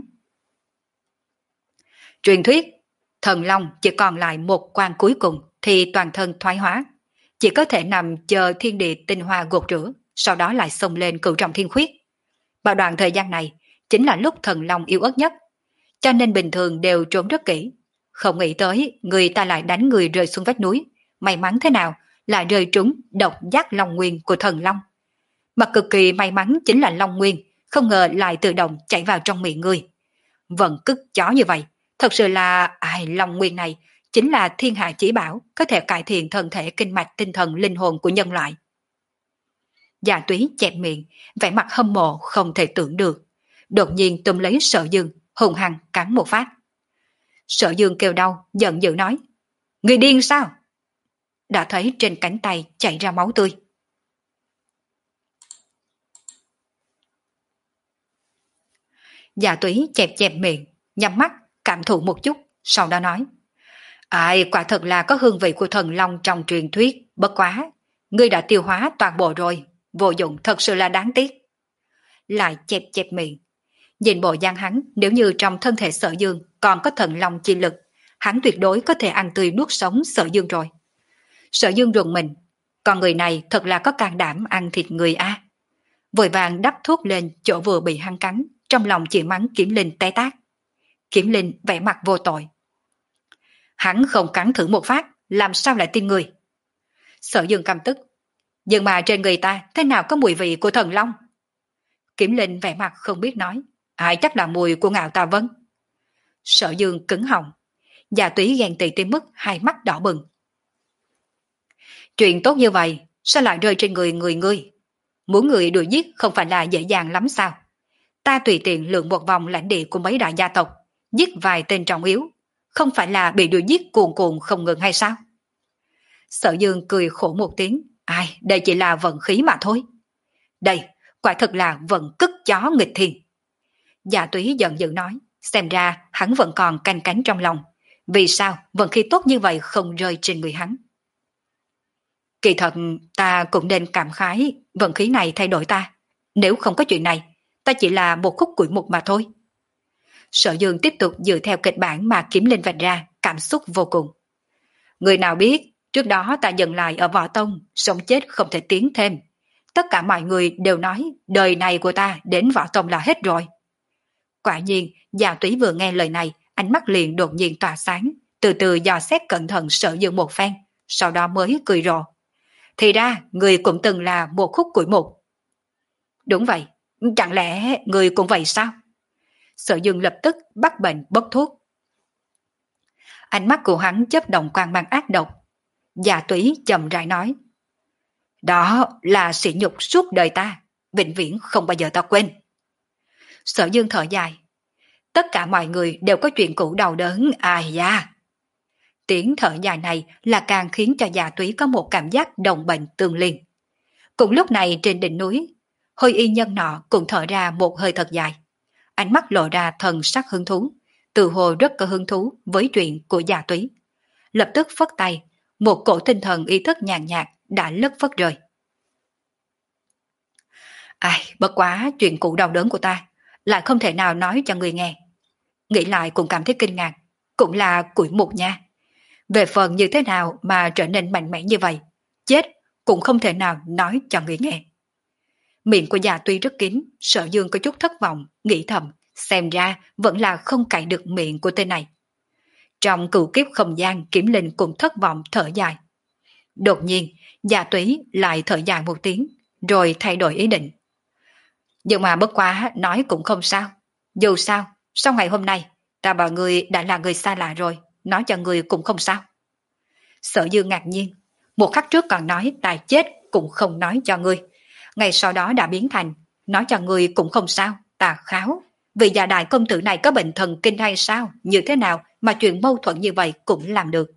Truyền thuyết, thần long chỉ còn lại một quan cuối cùng thì toàn thân thoái hóa, chỉ có thể nằm chờ thiên địa tinh hoa gột rửa, sau đó lại xông lên Cửu Trọng Thiên Khuyết. Vào đoạn thời gian này chính là lúc thần long yếu ớt nhất, cho nên bình thường đều trốn rất kỹ. Không nghĩ tới người ta lại đánh người rơi xuống vách núi, may mắn thế nào lại rơi trúng độc giác long nguyên của thần long. Mà cực kỳ may mắn chính là long nguyên, không ngờ lại tự động chạy vào trong miệng người. Vận cứt chó như vậy, thật sự là ai long nguyên này chính là thiên hạ chỉ bảo, có thể cải thiện thân thể kinh mạch tinh thần linh hồn của nhân loại. Dạ Túy chẹp miệng, vẻ mặt hâm mộ không thể tưởng được. Đột nhiên túm lấy Sở Dương, hùng hăng cắn một phát. Sở Dương kêu đau, giận dữ nói. Người điên sao? Đã thấy trên cánh tay chảy ra máu tươi. Dạ Túy chẹp chẹp miệng, nhắm mắt, cảm thụ một chút, sau đó nói. Ai, quả thật là có hương vị của thần long trong truyền thuyết, bất quá. Ngươi đã tiêu hóa toàn bộ rồi, vô dụng thật sự là đáng tiếc. Lại chẹp chẹp miệng. Nhìn bộ dáng hắn, nếu như trong thân thể Sở Dương còn có thần long chi lực, hắn tuyệt đối có thể ăn tươi nuốt sống Sở Dương rồi. Sở Dương rùng mình, con người này thật là có can đảm ăn thịt người a. Vội vàng đắp thuốc lên chỗ vừa bị hắn cắn, trong lòng chỉ mắng Kiếm Linh té tát. Kiếm Linh vẻ mặt vô tội. Hắn không cắn thử một phát, làm sao lại tin người? Sở Dương căm tức. Nhưng mà trên người ta thế nào có mùi vị của thần long? Kiếm Linh vẻ mặt không biết nói. Ai chắc là mùi của Ngạo Tà Vân. Sở Dương cứng họng. Dạ Túy ghen tị tới mức hai mắt đỏ bừng. Chuyện tốt như vậy sao lại rơi trên người người ngươi? Muốn người đuổi giết không phải là dễ dàng lắm sao? Ta tùy tiện lượn một vòng lãnh địa của mấy đại gia tộc, giết vài tên trọng yếu, không phải là bị đuổi giết cuồn cuộn không ngừng hay sao? Sở Dương cười khổ một tiếng. Ai, đây chỉ là vận khí mà thôi. Đây, quả thật là vận cứt chó nghịch thiên. Dạ Túy giận dữ nói, xem ra hắn vẫn còn canh cánh trong lòng. Vì sao vận khí tốt như vậy không rơi trên người hắn? Kỳ thật ta cũng nên cảm khái vận khí này thay đổi ta. Nếu không có chuyện này, ta chỉ là một khúc củi mục mà thôi. Sở Dương tiếp tục dựa theo kịch bản mà Kiếm Linh vạch ra, cảm xúc vô cùng. Người nào biết, trước đó ta dừng lại ở Võ Tông, sống chết không thể tiến thêm. Tất cả mọi người đều nói đời này của ta đến Võ Tông là hết rồi. Quả nhiên, Dạ Túy vừa nghe lời này, ánh mắt liền đột nhiên tỏa sáng, từ từ dò xét cẩn thận Sở Dương một phen, sau đó mới cười rộ. Thì ra, người cũng từng là một khúc củi mục. Đúng vậy, chẳng lẽ người cũng vậy sao? Sở Dương lập tức bắt bệnh bốc thuốc. Ánh mắt của hắn chớp động quang mang ác độc. Dạ Túy chậm rãi nói. Đó là sỉ nhục suốt đời ta, vĩnh viễn không bao giờ ta quên. Sở Dương thở dài. Tất cả mọi người đều có chuyện cũ đau đớn, ai da. Tiếng thở dài này là càng khiến cho Dạ Túy có một cảm giác đồng bệnh tương liên. Cùng lúc này trên đỉnh núi, Hôi Y nhân nọ cũng thở ra một hơi thật dài. Ánh mắt lộ ra thần sắc hứng thú, tự hồ rất có hứng thú với chuyện của Dạ Túy. Lập tức phất tay, một cổ tinh thần ý thức nhàn nhạt đã lất phất rơi. Ai, bất quá chuyện cũ đau đớn của ta, lại không thể nào nói cho người nghe. Nghĩ lại cũng cảm thấy kinh ngạc, cũng là củi mục nha. Về phần như thế nào mà trở nên mạnh mẽ như vậy, chết cũng không thể nào nói cho người nghe. Miệng của Dạ Túy rất kín, Sở Dương có chút thất vọng, nghĩ thầm, xem ra vẫn là không cạy được miệng của tên này. Trong cửu kiếp không gian, Kiếm Linh cũng thất vọng thở dài. Đột nhiên, Dạ Túy lại thở dài một tiếng, rồi thay đổi ý định. Nhưng mà bất quá nói cũng không sao. Dù sao, sau ngày hôm nay, ta bảo người đã là người xa lạ rồi, nói cho người cũng không sao. Sở Dương ngạc nhiên, một khắc trước còn nói ta chết cũng không nói cho ngươi. Ngày sau đó đã biến thành, nói cho ngươi cũng không sao, tà kháo. Vì già đại công tử này có bệnh thần kinh hay sao? Như thế nào mà chuyện mâu thuẫn như vậy cũng làm được?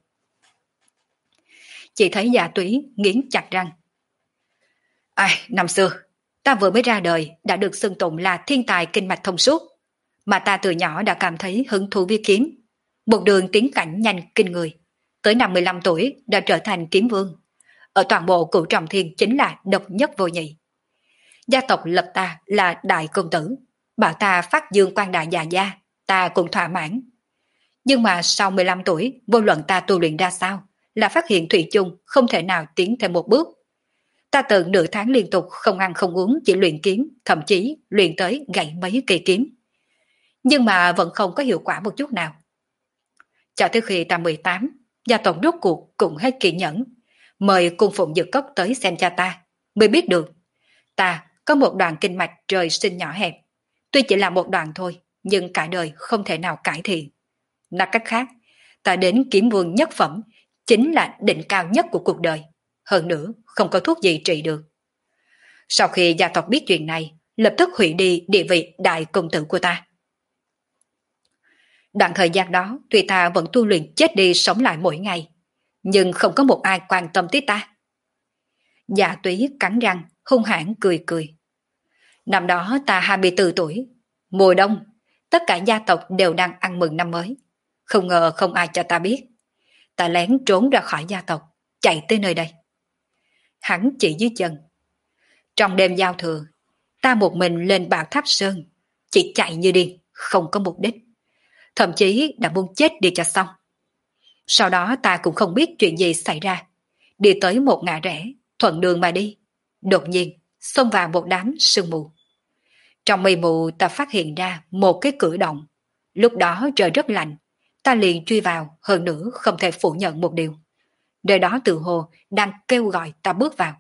Chỉ thấy Dạ Túy nghiến chặt răng. Ai, năm xưa, ta vừa mới ra đời đã được xưng tụng là thiên tài kinh mạch thông suốt, mà ta từ nhỏ đã cảm thấy hứng thú với kiếm. Một đường tiến cảnh nhanh kinh người. Tới năm mươi lăm tuổi đã trở thành kiếm vương. Ở toàn bộ Cửu Trọng Thiên chính là độc nhất vô nhị. Gia tộc lập ta là đại công tử, bảo ta phát dương quan đại già gia, ta cũng thỏa mãn. Nhưng mà sau mười lăm tuổi, vô luận ta tu luyện ra sao, là phát hiện thủy chung không thể nào tiến thêm một bước. Ta từng nửa tháng liên tục không ăn không uống chỉ luyện kiếm, thậm chí luyện tới gãy mấy cây kiếm. Nhưng mà vẫn không có hiệu quả một chút nào. Cho tới khi ta mười tám, gia tộc rốt cuộc cũng hết kiên nhẫn, mời cung phụng dược cốc tới xem cha ta, mới biết được ta có một đoạn kinh mạch trời sinh nhỏ hẹp. Tuy chỉ là một đoạn thôi, nhưng cả đời không thể nào cải thiện. Nói cách khác, ta đến kiếm vương nhất phẩm chính là đỉnh cao nhất của cuộc đời. Hơn nữa, không có thuốc gì trị được. Sau khi gia tộc biết chuyện này, lập tức hủy đi địa vị đại công tử của ta. Đoạn thời gian đó, tuy ta vẫn tu luyện chết đi sống lại mỗi ngày, nhưng không có một ai quan tâm tới ta. Dạ Túy cắn răng, hung hãn cười cười. Năm đó ta hai mươi tư tuổi, mùa đông, tất cả gia tộc đều đang ăn mừng năm mới. Không ngờ không ai cho ta biết. Ta lén trốn ra khỏi gia tộc, chạy tới nơi đây. Hắn chỉ dưới chân. Trong đêm giao thừa, ta một mình lên Bảo Tháp Sơn, chỉ chạy như điên, không có mục đích. Thậm chí đã muốn chết đi cho xong. Sau đó ta cũng không biết chuyện gì xảy ra. Đi tới một ngã rẽ, thuận đường mà đi. Đột nhiên, xông vào một đám sương mù. Trong mây mù ta phát hiện ra một cái cửa động. Lúc đó trời rất lạnh, ta liền truy vào, hơn nữa không thể phủ nhận một điều. Nơi đó tự hồ đang kêu gọi ta bước vào.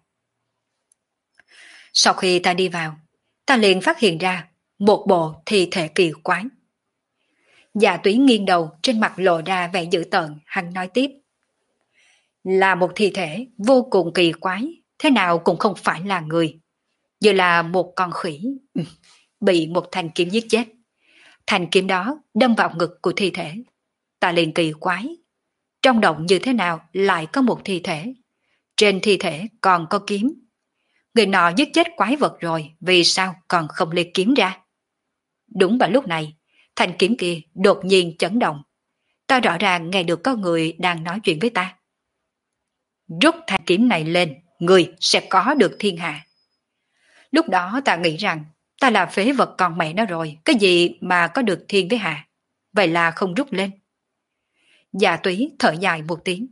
Sau khi ta đi vào, ta liền phát hiện ra một bộ thi thể kỳ quái. Dạ Túy nghiêng đầu, trên mặt lộ ra vẻ dữ tợn, hắn nói tiếp. Là một thi thể vô cùng kỳ quái, thế nào cũng không phải là người. Như là một con khỉ, bị một thanh kiếm giết chết. Thanh kiếm đó đâm vào ngực của thi thể. Ta liền kỳ quái. Trong động như thế nào lại có một thi thể? Trên thi thể còn có kiếm. Người nọ giết chết quái vật rồi, vì sao còn không lấy kiếm ra? Đúng vào lúc này, thanh kiếm kia đột nhiên chấn động. Ta rõ ràng nghe được có người đang nói chuyện với ta. Rút thanh kiếm này lên, người sẽ có được thiên hạ. Lúc đó ta nghĩ rằng ta là phế vật còn mẹ nó rồi, cái gì mà có được thiên với hạ. Vậy là không rút lên. Dạ Túy thở dài một tiếng.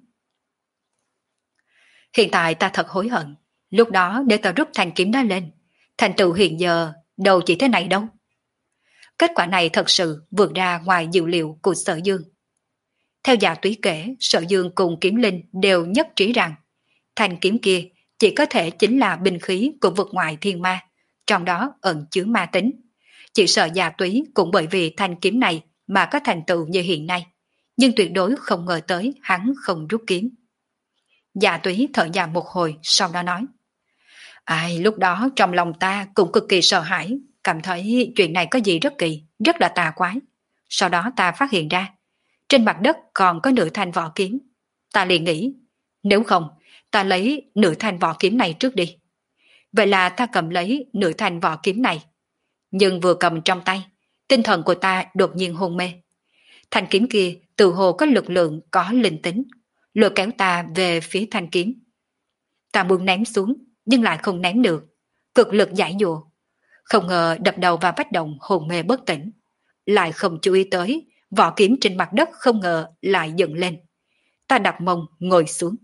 Hiện tại ta thật hối hận. Lúc đó để ta rút thanh kiếm đó lên, thành tựu hiện giờ đâu chỉ thế này đâu. Kết quả này thật sự vượt ra ngoài dự liệu của Sở Dương. Theo Dạ Túy kể, Sở Dương cùng Kiếm Linh đều nhất trí rằng thanh kiếm kia chỉ có thể chính là binh khí của vực ngoại thiên ma, trong đó ẩn chứa ma tính. Chỉ sợ Dạ Túy cũng bởi vì thanh kiếm này mà có thành tựu như hiện nay, nhưng tuyệt đối không ngờ tới hắn không rút kiếm. Dạ Túy thở dài một hồi, sau đó nói. Ai, lúc đó trong lòng ta cũng cực kỳ sợ hãi, cảm thấy chuyện này có gì rất kỳ, rất là tà quái. Sau đó ta phát hiện ra, trên mặt đất còn có nửa thanh vỏ kiếm. Ta liền nghĩ, nếu không, ta lấy nửa thanh vỏ kiếm này trước đi. Vậy là ta cầm lấy nửa thanh vỏ kiếm này. Nhưng vừa cầm trong tay, tinh thần của ta đột nhiên hôn mê. Thanh kiếm kia tự hồ có lực lượng, có linh tính, lôi kéo ta về phía thanh kiếm. Ta muốn ném xuống, nhưng lại không ném được, cực lực giải dụa. Không ngờ đập đầu vào vách động hồn mê bất tỉnh. Lại không chú ý tới, vỏ kiếm trên mặt đất không ngờ lại dựng lên. Ta đặt mông ngồi xuống.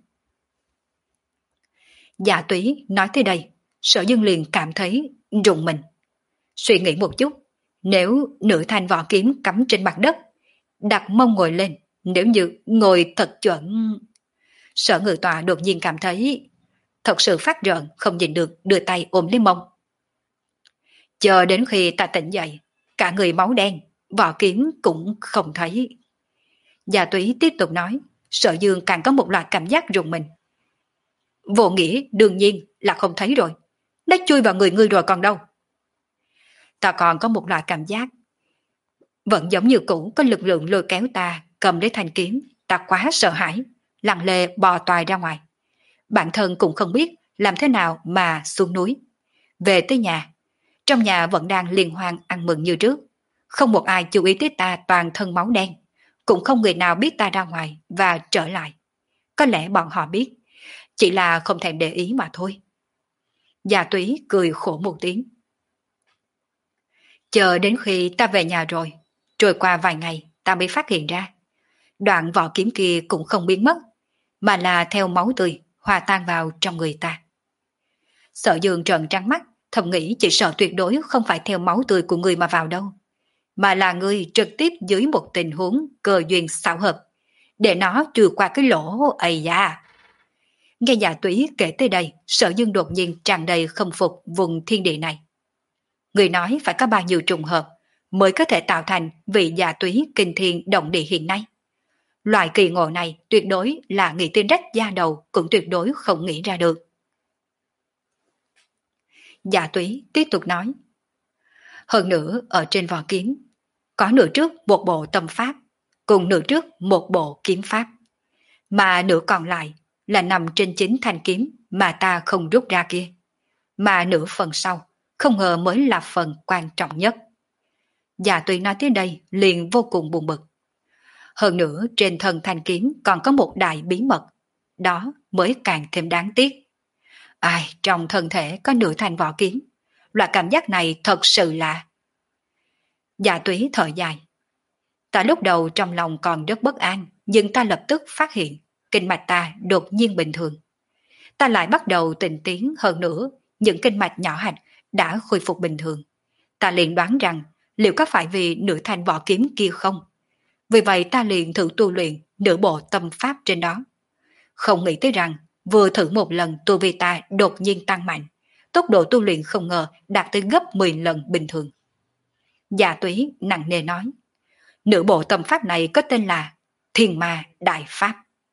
Dạ Túy nói tới đây, Sở Dương liền cảm thấy rùng mình. Suy nghĩ một chút, nếu nửa thanh vỏ kiếm cắm trên mặt đất, đặt mông ngồi lên, nếu như ngồi thật chuẩn. Sở Ngự Tọa đột nhiên cảm thấy thật sự phát rợn, không nhìn được, đưa tay ôm lấy mông. Chờ đến khi ta tỉnh dậy, cả người máu đen, vỏ kiếm cũng không thấy. Gia Túy tiếp tục nói, Sở Dương càng có một loại cảm giác rùng mình. Vô nghĩa đương nhiên là không thấy rồi, nó chui vào người ngươi rồi còn đâu. Ta còn có một loại cảm giác, Vẫn giống như cũ có lực lượng lôi kéo ta cầm lấy thanh kiếm, ta quá sợ hãi, lặng lề bò toài ra ngoài. Bản thân cũng không biết làm thế nào mà xuống núi. Về tới nhà, trong nhà vẫn đang liên hoan ăn mừng như trước. Không một ai chú ý tới ta toàn thân máu đen, cũng không người nào biết ta ra ngoài và trở lại. Có lẽ bọn họ biết, chỉ là không thèm để ý mà thôi. Già Túy cười khổ một tiếng. Chờ đến khi ta về nhà rồi, trôi qua vài ngày ta mới phát hiện ra. Đoạn vỏ kiếm kia cũng không biến mất, mà là theo máu tươi hòa tan vào trong người ta. Sở Dương trợn trắng mắt, thầm nghĩ chỉ sợ tuyệt đối không phải theo máu tươi của người mà vào đâu, mà là người trực tiếp dưới một tình huống cơ duyên xảo hợp, để nó trừ qua cái lỗ ầy da. Nghe Dạ Túy kể tới đây, Sở Dương đột nhiên tràn đầy khâm phục vùng thiên địa này. Người nói phải có bao nhiêu trùng hợp mới có thể tạo thành vị Dạ Túy kinh thiên động địa hiện nay. Loại kỳ ngộ này tuyệt đối là nghĩ tên rách da đầu cũng tuyệt đối không nghĩ ra được. Dạ Túy tiếp tục nói. Hơn nữa ở trên vỏ kiếm, có nửa trước một bộ tâm pháp, cùng nửa trước một bộ kiếm pháp. Mà nửa còn lại là nằm trên chính thanh kiếm mà ta không rút ra kia. Mà nửa phần sau, không ngờ mới là phần quan trọng nhất. Dạ Túy nói tới đây liền vô cùng buồn bực. Hơn nữa trên thân thanh kiếm còn có một đại bí mật, đó mới càng thêm đáng tiếc. Ai, trong thân thể có nửa thanh vỏ kiếm, loại cảm giác này thật sự là... Dạ Túy thở dài. Ta lúc đầu trong lòng còn rất bất an, nhưng ta lập tức phát hiện kinh mạch ta đột nhiên bình thường. Ta lại bắt đầu tỉnh tiến hơn nữa, những kinh mạch nhỏ hạch đã khôi phục bình thường. Ta liền đoán rằng liệu có phải vì nửa thanh vỏ kiếm kia không? Vì vậy ta liền thử tu luyện nửa bộ tâm pháp trên đó. Không nghĩ tới rằng vừa thử một lần tu vi ta đột nhiên tăng mạnh, tốc độ tu luyện không ngờ đạt tới gấp mười lần bình thường. Dạ Túy nặng nề nói, nửa bộ tâm pháp này có tên là Thiên Ma Đại Pháp.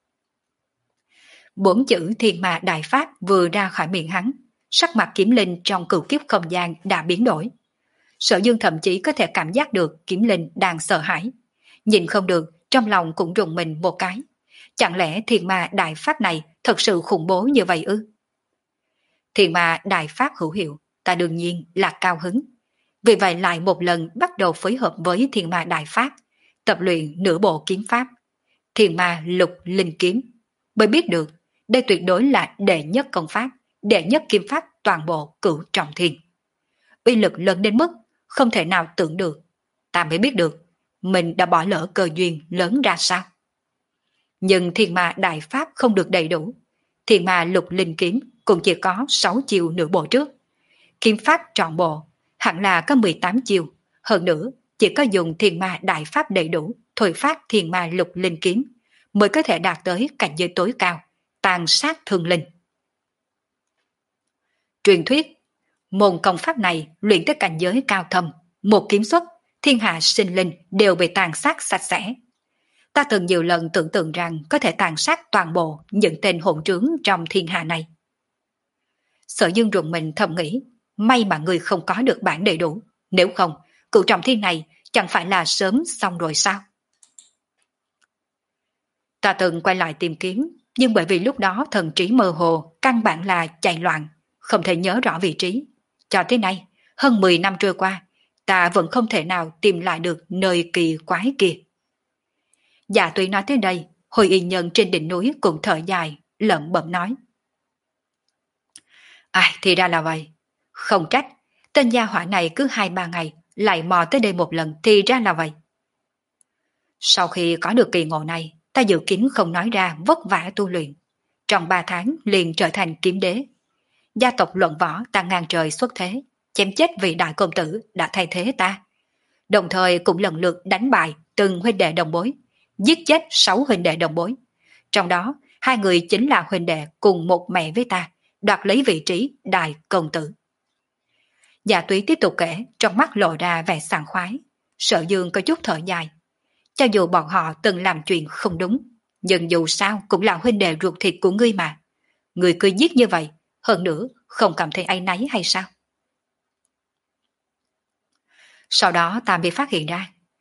Bốn chữ Thiên Ma Đại Pháp vừa ra khỏi miệng hắn, sắc mặt Kiếm Linh trong cửu kiếp không gian đã biến đổi. Sở Dương thậm chí có thể cảm giác được Kiếm Linh đang sợ hãi, nhìn không được, trong lòng cũng rùng mình một cái. Chẳng lẽ Thiên Ma Đại Pháp này thật sự khủng bố như vậy ư? Thiên Ma Đại Pháp hữu hiệu, ta đương nhiên là cao hứng. Vì vậy lại một lần bắt đầu phối hợp với Thiên Ma Đại Pháp, tập luyện nửa bộ kiếm pháp, Thiên Ma Lục Linh Kiếm, mới biết được đây tuyệt đối là đệ nhất công pháp, đệ nhất kiếm pháp toàn bộ cửu trọng thiên. Uy lực lớn đến mức không thể nào tưởng được, ta mới biết được mình đã bỏ lỡ cơ duyên lớn ra sao. Nhưng Thiên Ma Đại Pháp không được đầy đủ, Thiên Ma Lục Linh Kiếm cũng chỉ có sáu chiều nửa bộ trước. Kiếm pháp trọn bộ hẳn là có mười tám chiều, hơn nữa chỉ có dùng Thiên Ma Đại Pháp đầy đủ, thôi phát Thiên Ma Lục Linh Kiếm mới có thể đạt tới cảnh giới tối cao, tàn sát thương linh. Truyền thuyết, môn công pháp này luyện tới cảnh giới cao thâm, một kiếm xuất, thiên hạ sinh linh đều bị tàn sát sạch sẽ. Ta từng nhiều lần tưởng tượng rằng có thể tàn sát toàn bộ những tên hỗn trướng trong thiên hạ này. Sở Dương rùng mình thầm nghĩ, may mà người không có được bản đầy đủ, nếu không, cửu trọng thiên này chẳng phải là sớm xong rồi sao? Ta từng quay lại tìm kiếm, nhưng bởi vì lúc đó thần trí mơ hồ, căn bản là chạy loạn, không thể nhớ rõ vị trí. Cho tới nay, hơn mười năm trôi qua, ta vẫn không thể nào tìm lại được nơi kỳ quái kia. Dạ Túy nói tới đây, Hồi Y Nhân trên đỉnh núi cũng thở dài, lẩm bẩm nói. Ai, thì ra là vậy. Không trách, tên gia hỏa này cứ hai ba ngày lại mò tới đây một lần, thì ra là vậy. Sau khi có được kỳ ngộ này, ta dự kiến không nói ra vất vả tu luyện. Trong ba tháng liền trở thành kiếm đế. Gia tộc Luận Võ ta ngang trời xuất thế, chém chết vị đại công tử đã thay thế ta. Đồng thời cũng lần lượt đánh bại từng huynh đệ đồng bối, giết chết sáu huynh đệ đồng bối. Trong đó, hai người chính là huynh đệ cùng một mẹ với ta, đoạt lấy vị trí đại công tử. Dạ Túy tiếp tục kể, trong mắt lộ ra vẻ sảng khoái. Sở Dương có chút thở dài. Cho dù bọn họ từng làm chuyện không đúng, nhưng dù sao cũng là huynh đệ ruột thịt của ngươi mà. Ngươi cứ giết như vậy, hơn nữa không cảm thấy áy náy hay sao? Sau đó ta mới phát hiện ra,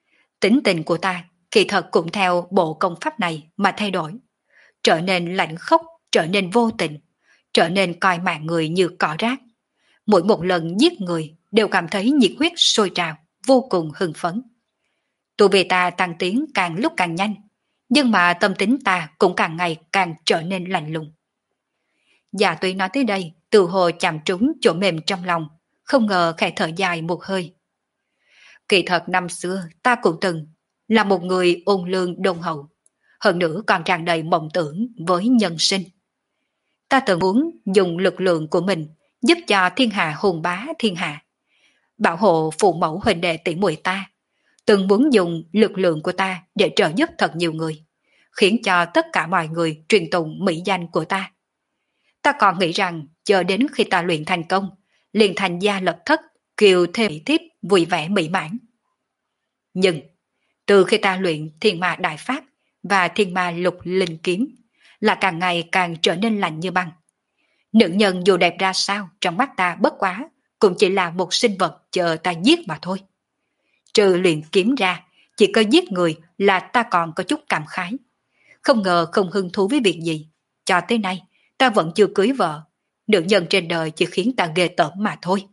Tính tình của ta kỳ thật cũng theo bộ công pháp này mà thay đổi, trở nên lạnh khốc, trở nên vô tình, trở nên coi mạng người như cỏ rác. Mỗi một lần giết người đều cảm thấy nhiệt huyết sôi trào, vô cùng hưng phấn. Tu vi ta tăng tiến càng lúc càng nhanh, nhưng mà tâm tính ta cũng càng ngày càng trở nên lạnh lùng. Dạ Túy nói tới đây, từ hồ chạm trúng chỗ mềm trong lòng, không ngờ khẽ thở dài một hơi. Kỳ thật năm xưa ta cũng từng là một người ôn lương đôn hậu, hơn nữa còn tràn đầy mộng tưởng với nhân sinh. Ta từng muốn dùng lực lượng của mình giúp cho thiên hạ hùng bá thiên hạ, bảo hộ phụ mẫu huynh đệ tỷ muội ta, từng muốn dùng lực lượng của ta để trợ giúp thật nhiều người, khiến cho tất cả mọi người truyền tụng mỹ danh của ta. Ta còn nghĩ rằng chờ đến khi ta luyện thành công, liền thành gia lập thất, kiều thê mỹ thiếp vui vẻ mỹ mãn. Nhưng từ khi ta luyện thiên ma đại pháp và thiên ma lục linh kiếm, là càng ngày càng trở nên lạnh như băng. Nữ nhân dù đẹp ra sao trong mắt ta bất quá cũng chỉ là một sinh vật chờ ta giết mà thôi. Trừ luyện kiếm ra, chỉ có giết người là ta còn có chút cảm khái. Không ngờ không hứng thú với việc gì. Cho tới nay, ta vẫn chưa cưới vợ. Nữ nhân trên đời chỉ khiến ta ghê tởm mà thôi.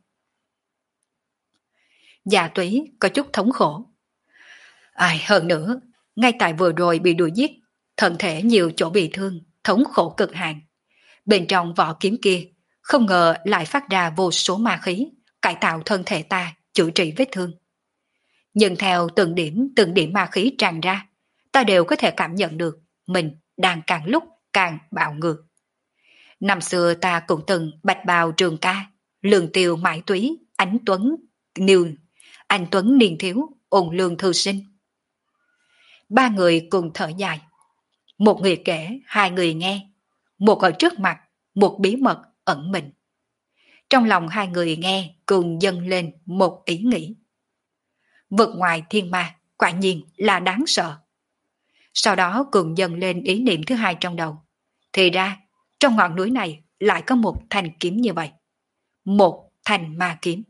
Dạ Túy có chút thống khổ. Ai hơn nữa, ngay tại vừa rồi bị đuổi giết, thân thể nhiều chỗ bị thương, thống khổ cực hạn. Bên trong vỏ kiếm kia, không ngờ lại phát ra vô số ma khí, cải tạo thân thể ta, chữa trị vết thương. Nhưng theo từng điểm từng điểm ma khí tràn ra, ta đều có thể cảm nhận được mình đang càng lúc càng bạo ngược. Năm xưa ta cũng từng bạch bào trường ca, lường tiêu mãi túy, ánh tuấn, niêu, anh tuấn niên thiếu, ôn lương thư sinh. Ba người cùng thở dài. Một người kể, hai người nghe. Một ở trước mặt, một bí mật ẩn mình. Trong lòng hai người nghe cùng dâng lên một ý nghĩ. Vực ngoài thiên ma, quả nhiên là đáng sợ. Sau đó cùng dâng lên ý niệm thứ hai trong đầu. Thì ra, trong ngọn núi này lại có một thanh kiếm như vậy. Một thanh ma kiếm.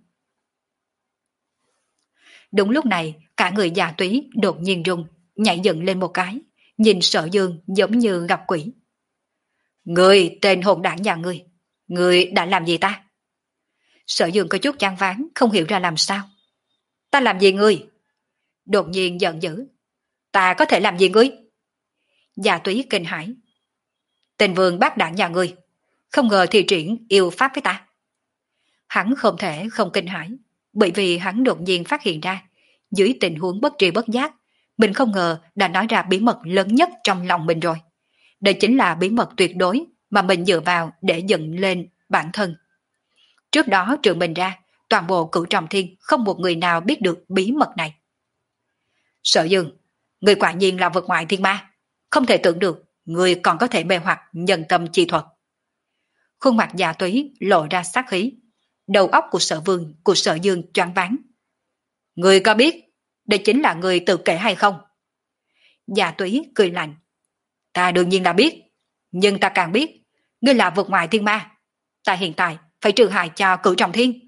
Đúng lúc này, cả người Dạ Túy đột nhiên rung, nhảy dựng lên một cái, nhìn Sở Dương giống như gặp quỷ. Người tên hồn đảng nhà ngươi, ngươi đã làm gì ta? Sở Dương có chút chán ván, không hiểu ra làm sao. Ta làm gì ngươi? Đột nhiên giận dữ. Ta có thể làm gì ngươi? Dạ Túy kinh hãi. Tên vương bác đảng nhà ngươi, không ngờ thi triển yêu pháp với ta. Hắn không thể không kinh hãi, bởi vì hắn đột nhiên phát hiện ra, dưới tình huống bất tri bất giác, mình không ngờ đã nói ra bí mật lớn nhất trong lòng mình rồi. Đây chính là bí mật tuyệt đối mà mình dựa vào để dựng lên bản thân. Trước đó trừ mình ra, toàn bộ Cửu Trọng Thiên không một người nào biết được bí mật này. Sở Dương, người quả nhiên là vực ngoại thiên ma. Không thể tưởng được, người còn có thể mê hoặc nhân tâm chi thuật. Khuôn mặt Dạ Túy lộ ra sát khí. Đầu óc của Sở Vương, của Sở Dương choáng váng. Người có biết, đây chính là người tự kể hay không? Dạ Túy cười lạnh. Ta đương nhiên là biết, nhưng ta càng biết, ngươi là vực ngoại thiên ma. Ta hiện tại phải trừ hại cho Cửu Trọng Thiên.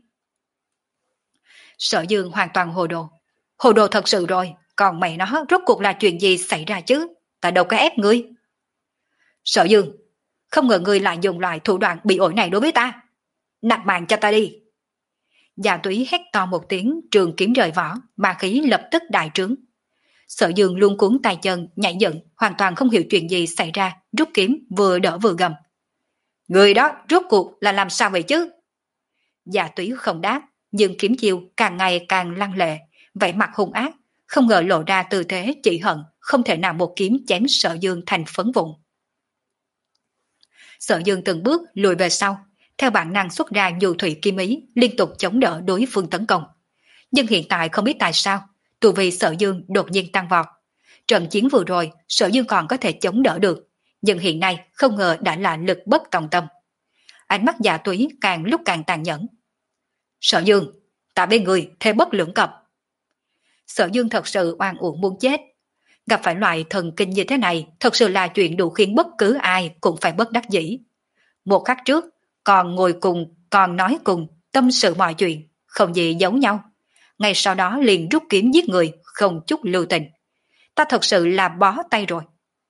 Sở Dương hoàn toàn hồ đồ. Hồ đồ thật sự rồi, còn mày nó rốt cuộc là chuyện gì xảy ra chứ? Ta đâu có ép ngươi. Sở Dương, không ngờ ngươi lại dùng loại thủ đoạn bị ổi này đối với ta. Nạp mạng cho ta đi. Dạ Túy hét to một tiếng, trường kiếm rời vỏ, ma khí lập tức đại trướng. Sở Dương luôn cuốn tay chân, nhảy dựng, hoàn toàn không hiểu chuyện gì xảy ra, rút kiếm vừa đỡ vừa gầm. Người đó rốt cuộc là làm sao vậy chứ? Dạ Túy không đáp, nhưng kiếm chiêu càng ngày càng lăng lệ, vẻ mặt hung ác, không ngờ lộ ra tư thế chỉ hận, không thể nào một kiếm chém Sở Dương thành phấn vụn. Sở Dương từng bước lùi về sau, theo bản năng xuất ra nhu thủy kim ý, liên tục chống đỡ đối phương tấn công. Nhưng hiện tại không biết tại sao, tu vi Sở Dương đột nhiên tăng vọt. Trận chiến vừa rồi, Sở Dương còn có thể chống đỡ được, nhưng hiện nay không ngờ đã là lực bất tòng tâm. Ánh mắt Dạ Túy càng lúc càng tàn nhẫn. Sở Dương, ta bên người thề bất lưỡng cập. Sở Dương thật sự oan uổng muốn chết. Gặp phải loại thần kinh như thế này thật sự là chuyện đủ khiến bất cứ ai cũng phải bất đắc dĩ. Một khắc trước, còn ngồi cùng, còn nói cùng, tâm sự mọi chuyện, không gì giấu nhau. ngay sau đó liền rút kiếm giết người, không chút lưu tình. Ta thật sự là bó tay rồi.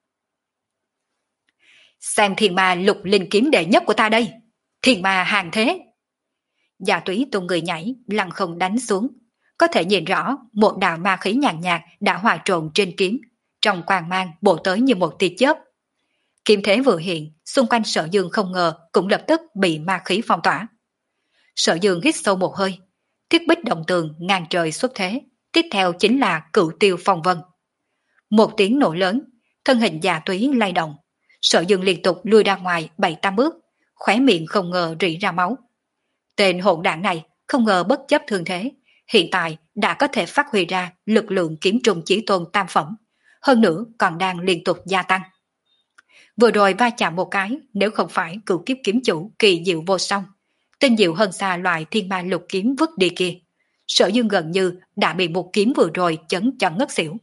Xem thiên ma lục linh kiếm đệ nhất của ta đây. Thiên ma hàng thế. Dạ túy tung người nhảy, lăng không đánh xuống. Có thể nhìn rõ một đạo ma khí nhàn nhạt đã hòa trộn trên kiếm, trong quang mang bổ tới như một tia chớp. Kiếm thế vừa hiện, xung quanh Sở Dương không ngờ cũng lập tức bị ma khí phong tỏa. Sở Dương hít sâu một hơi, thiết bích động tường ngang trời xuất thế, tiếp theo chính là cửu tiêu phong vân. Một tiếng nổ lớn, thân hình già túy lay động, Sở Dương liên tục lui ra ngoài bảy tám bước, khóe miệng không ngờ rỉ ra máu. Tên hỗn đảng này không ngờ bất chấp thương thế, hiện tại đã có thể phát huy ra lực lượng kiếm trùng chí tôn tam phẩm, hơn nữa còn đang liên tục gia tăng. Vừa rồi va chạm một cái, nếu không phải cửu kiếp kiếm chủ kỳ diệu vô song, tinh diệu hơn xa loại thiên ma lục kiếm vứt đi kia, Sở Dương gần như đã bị một kiếm vừa rồi chấn cho ngất xỉu.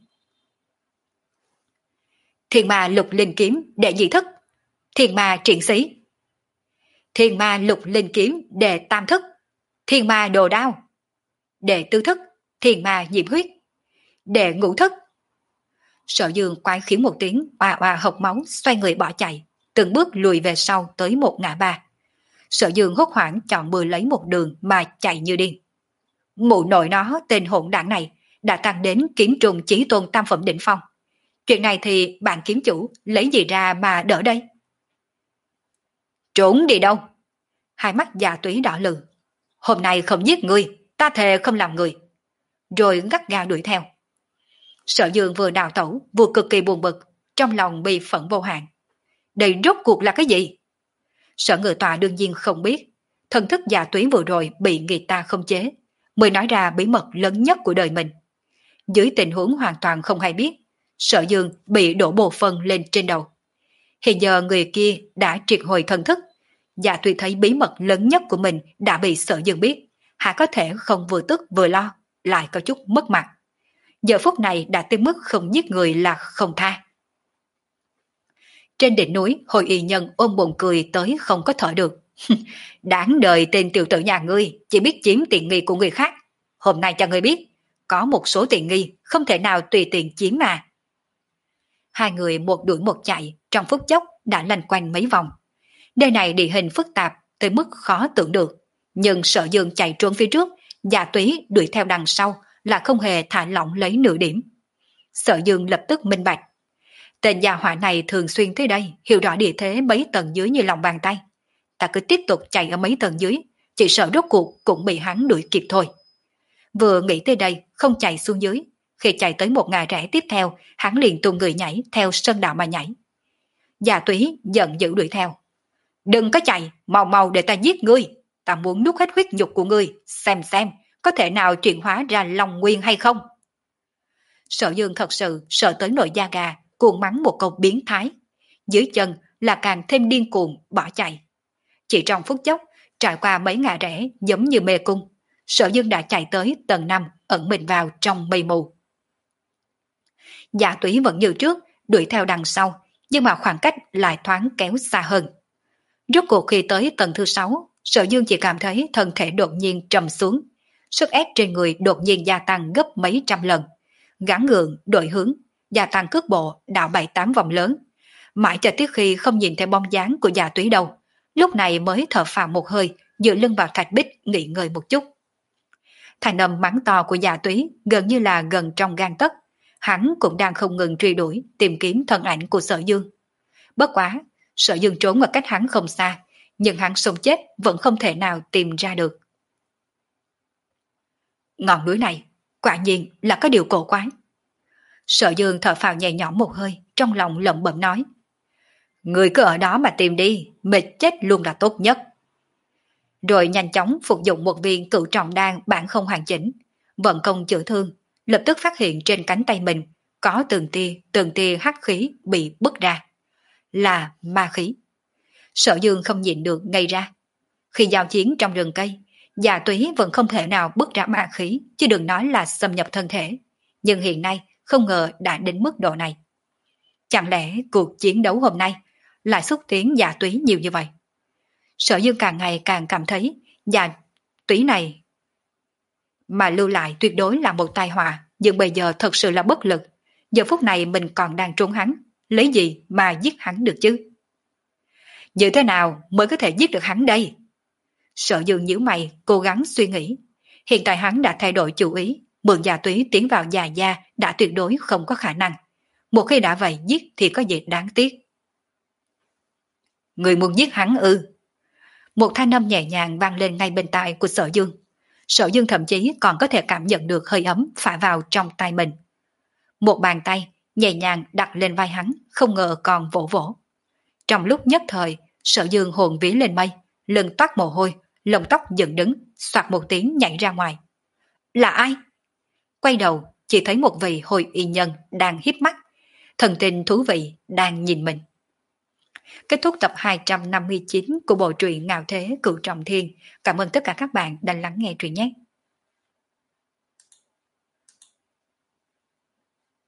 Thiên ma lục linh kiếm đệ nhị thức, thiên ma triển sĩ, thiên ma lục linh kiếm đệ tam thức, thiên ma đồ đao, đệ tứ thức, thiên ma nhiễm huyết, đệ ngũ thức. Sở Dương quái khiếu một tiếng, oà oà hộc máu, xoay người bỏ chạy, từng bước lùi về sau tới một ngã ba. Sở Dương hốt hoảng chọn bừa lấy một đường mà chạy như điên. Mụ nội nó, tên hỗn đảng này đã tăng đến kiếm trùng chí tôn tam phẩm đỉnh phong. Chuyện này thì bạn kiếm chủ lấy gì ra mà đỡ đây? Trốn đi đâu? Hai mắt già túy đỏ lừ. Hôm nay không giết người, ta thề không làm người. Rồi gắt gao đuổi theo. Sở Dương vừa đào tẩu, vừa cực kỳ buồn bực, trong lòng bị phẫn vô hạn. Đây rốt cuộc là cái gì? Sở Ngự Tọa đương nhiên không biết, thần thức già túy vừa rồi bị người ta không chế, mới nói ra bí mật lớn nhất của đời mình. Dưới tình huống hoàn toàn không hay biết, Sở Dương bị đổ bồ phân lên trên đầu. Hiện giờ người kia đã triệt hồi thần thức, già túy thấy bí mật lớn nhất của mình đã bị Sở Dương biết, hạ có thể không vừa tức vừa lo, lại có chút mất mặt. Giờ phút này đã tới mức không giết người là không tha. Trên đỉnh núi, Hồi Y Nhân ôm bụng cười tới không có thở được. Đáng đời tên tiểu tử nhà ngươi, chỉ biết chiếm tiện nghi của người khác. Hôm nay cho ngươi biết, có một số tiện nghi không thể nào tùy tiện chiếm mà. Hai người một đuổi một chạy, trong phút chốc đã lanh quanh mấy vòng. Nơi này địa hình phức tạp tới mức khó tưởng được. Nhưng Sở Dương chạy trốn phía trước, Dạ Túy đuổi theo đằng sau là không hề thả lỏng lấy nửa điểm. Sở Dương lập tức minh bạch. Tên gia hỏa này thường xuyên tới đây, hiểu rõ địa thế mấy tầng dưới như lòng bàn tay. Ta cứ tiếp tục chạy ở mấy tầng dưới, chỉ sợ rốt cuộc cũng bị hắn đuổi kịp thôi. Vừa nghĩ tới đây, không chạy xuống dưới. Khi chạy tới một ngã rẽ tiếp theo, hắn liền tung người nhảy theo sơn đạo mà nhảy. Dạ Túy giận dữ đuổi theo. Đừng có chạy, mau mau để ta giết ngươi. Ta muốn nuốt hết huyết nhục của ngươi, xem xem có thể nào chuyển hóa ra Long Nguyên hay không. Sở Dương thật sự sợ tới nổi da gà, cuồng mắng một câu biến thái. Dưới chân là càng thêm điên cuồng bỏ chạy. Chỉ trong phút chốc, trải qua mấy ngã rẽ giống như mê cung, Sở Dương đã chạy tới tầng năm, ẩn mình vào trong mây mù. Dạ Túy vẫn như trước, đuổi theo đằng sau, nhưng mà khoảng cách lại thoáng kéo xa hơn. Rốt cuộc khi tới tầng thứ sáu, Sở Dương chỉ cảm thấy thân thể đột nhiên trầm xuống, sức ép trên người đột nhiên gia tăng gấp mấy trăm lần, gắng gượng đổi hướng, gia tăng cước bộ đảo bảy tám vòng lớn, mãi cho tới khi không nhìn thấy bóng dáng của Dạ Túy đâu, lúc này mới thở phào một hơi, dựa lưng vào thạch bích nghỉ ngơi một chút. Thành âm mắng to của Dạ Túy gần như là gần trong gang tấc, hắn cũng đang không ngừng truy đuổi tìm kiếm thân ảnh của Sở Dương. Bất quá, Sở Dương trốn ở cách hắn không xa, nhưng hắn sống chết vẫn không thể nào tìm ra được. Ngọn núi này quả nhiên là có điều cổ quái. Sở Dương thở phào nhẹ nhõm một hơi, trong lòng lẩm bẩm nói. Người cứ ở đó mà tìm đi, mệt chết luôn là tốt nhất. Rồi nhanh chóng phục dụng một viên cửu trọng đan bản không hoàn chỉnh, vận công chữa thương, lập tức phát hiện trên cánh tay mình có từng tia từng tia hắc khí bị bứt ra. Là ma khí. Sở Dương không nhịn được ngây ra. Khi giao chiến trong rừng cây, Dạ Túy vẫn không thể nào bứt ra ma khí, chứ đừng nói là xâm nhập thân thể. Nhưng hiện nay không ngờ đã đến mức độ này. Chẳng lẽ cuộc chiến đấu hôm nay lại xúc tiến Dạ Túy nhiều như vậy? Sở Dương càng ngày càng cảm thấy Dạ Túy này mà lưu lại tuyệt đối là một tai họa, nhưng bây giờ thật sự là bất lực. Giờ phút này mình còn đang trốn hắn, lấy gì mà giết hắn được chứ? Như thế nào mới có thể giết được hắn đây? Sở Dương nhíu mày, cố gắng suy nghĩ. Hiện tại hắn đã thay đổi chủ ý, mượn già túy tiến vào già gia đã tuyệt đối không có khả năng. Một khi đã vậy giết thì có gì đáng tiếc. Người muốn giết hắn ư? Một thanh âm nhẹ nhàng vang lên ngay bên tai của Sở Dương. Sở Dương thậm chí còn có thể cảm nhận được hơi ấm phả vào trong tay mình. Một bàn tay nhẹ nhàng đặt lên vai hắn, không ngờ còn vỗ vỗ. Trong lúc nhất thời, Sở Dương hồn vía lên mây, lưng toát mồ hôi, lông tóc dựng đứng, soạt một tiếng nhảy ra ngoài. Là ai? Quay đầu, chỉ thấy một vị hồi y nhân đang híp mắt, thần tình thú vị đang nhìn mình. Kết thúc tập hai trăm năm mươi chín của bộ truyện Ngạo Thế Cửu Trọng Thiên. Cảm ơn tất cả các bạn đã lắng nghe truyện nhé.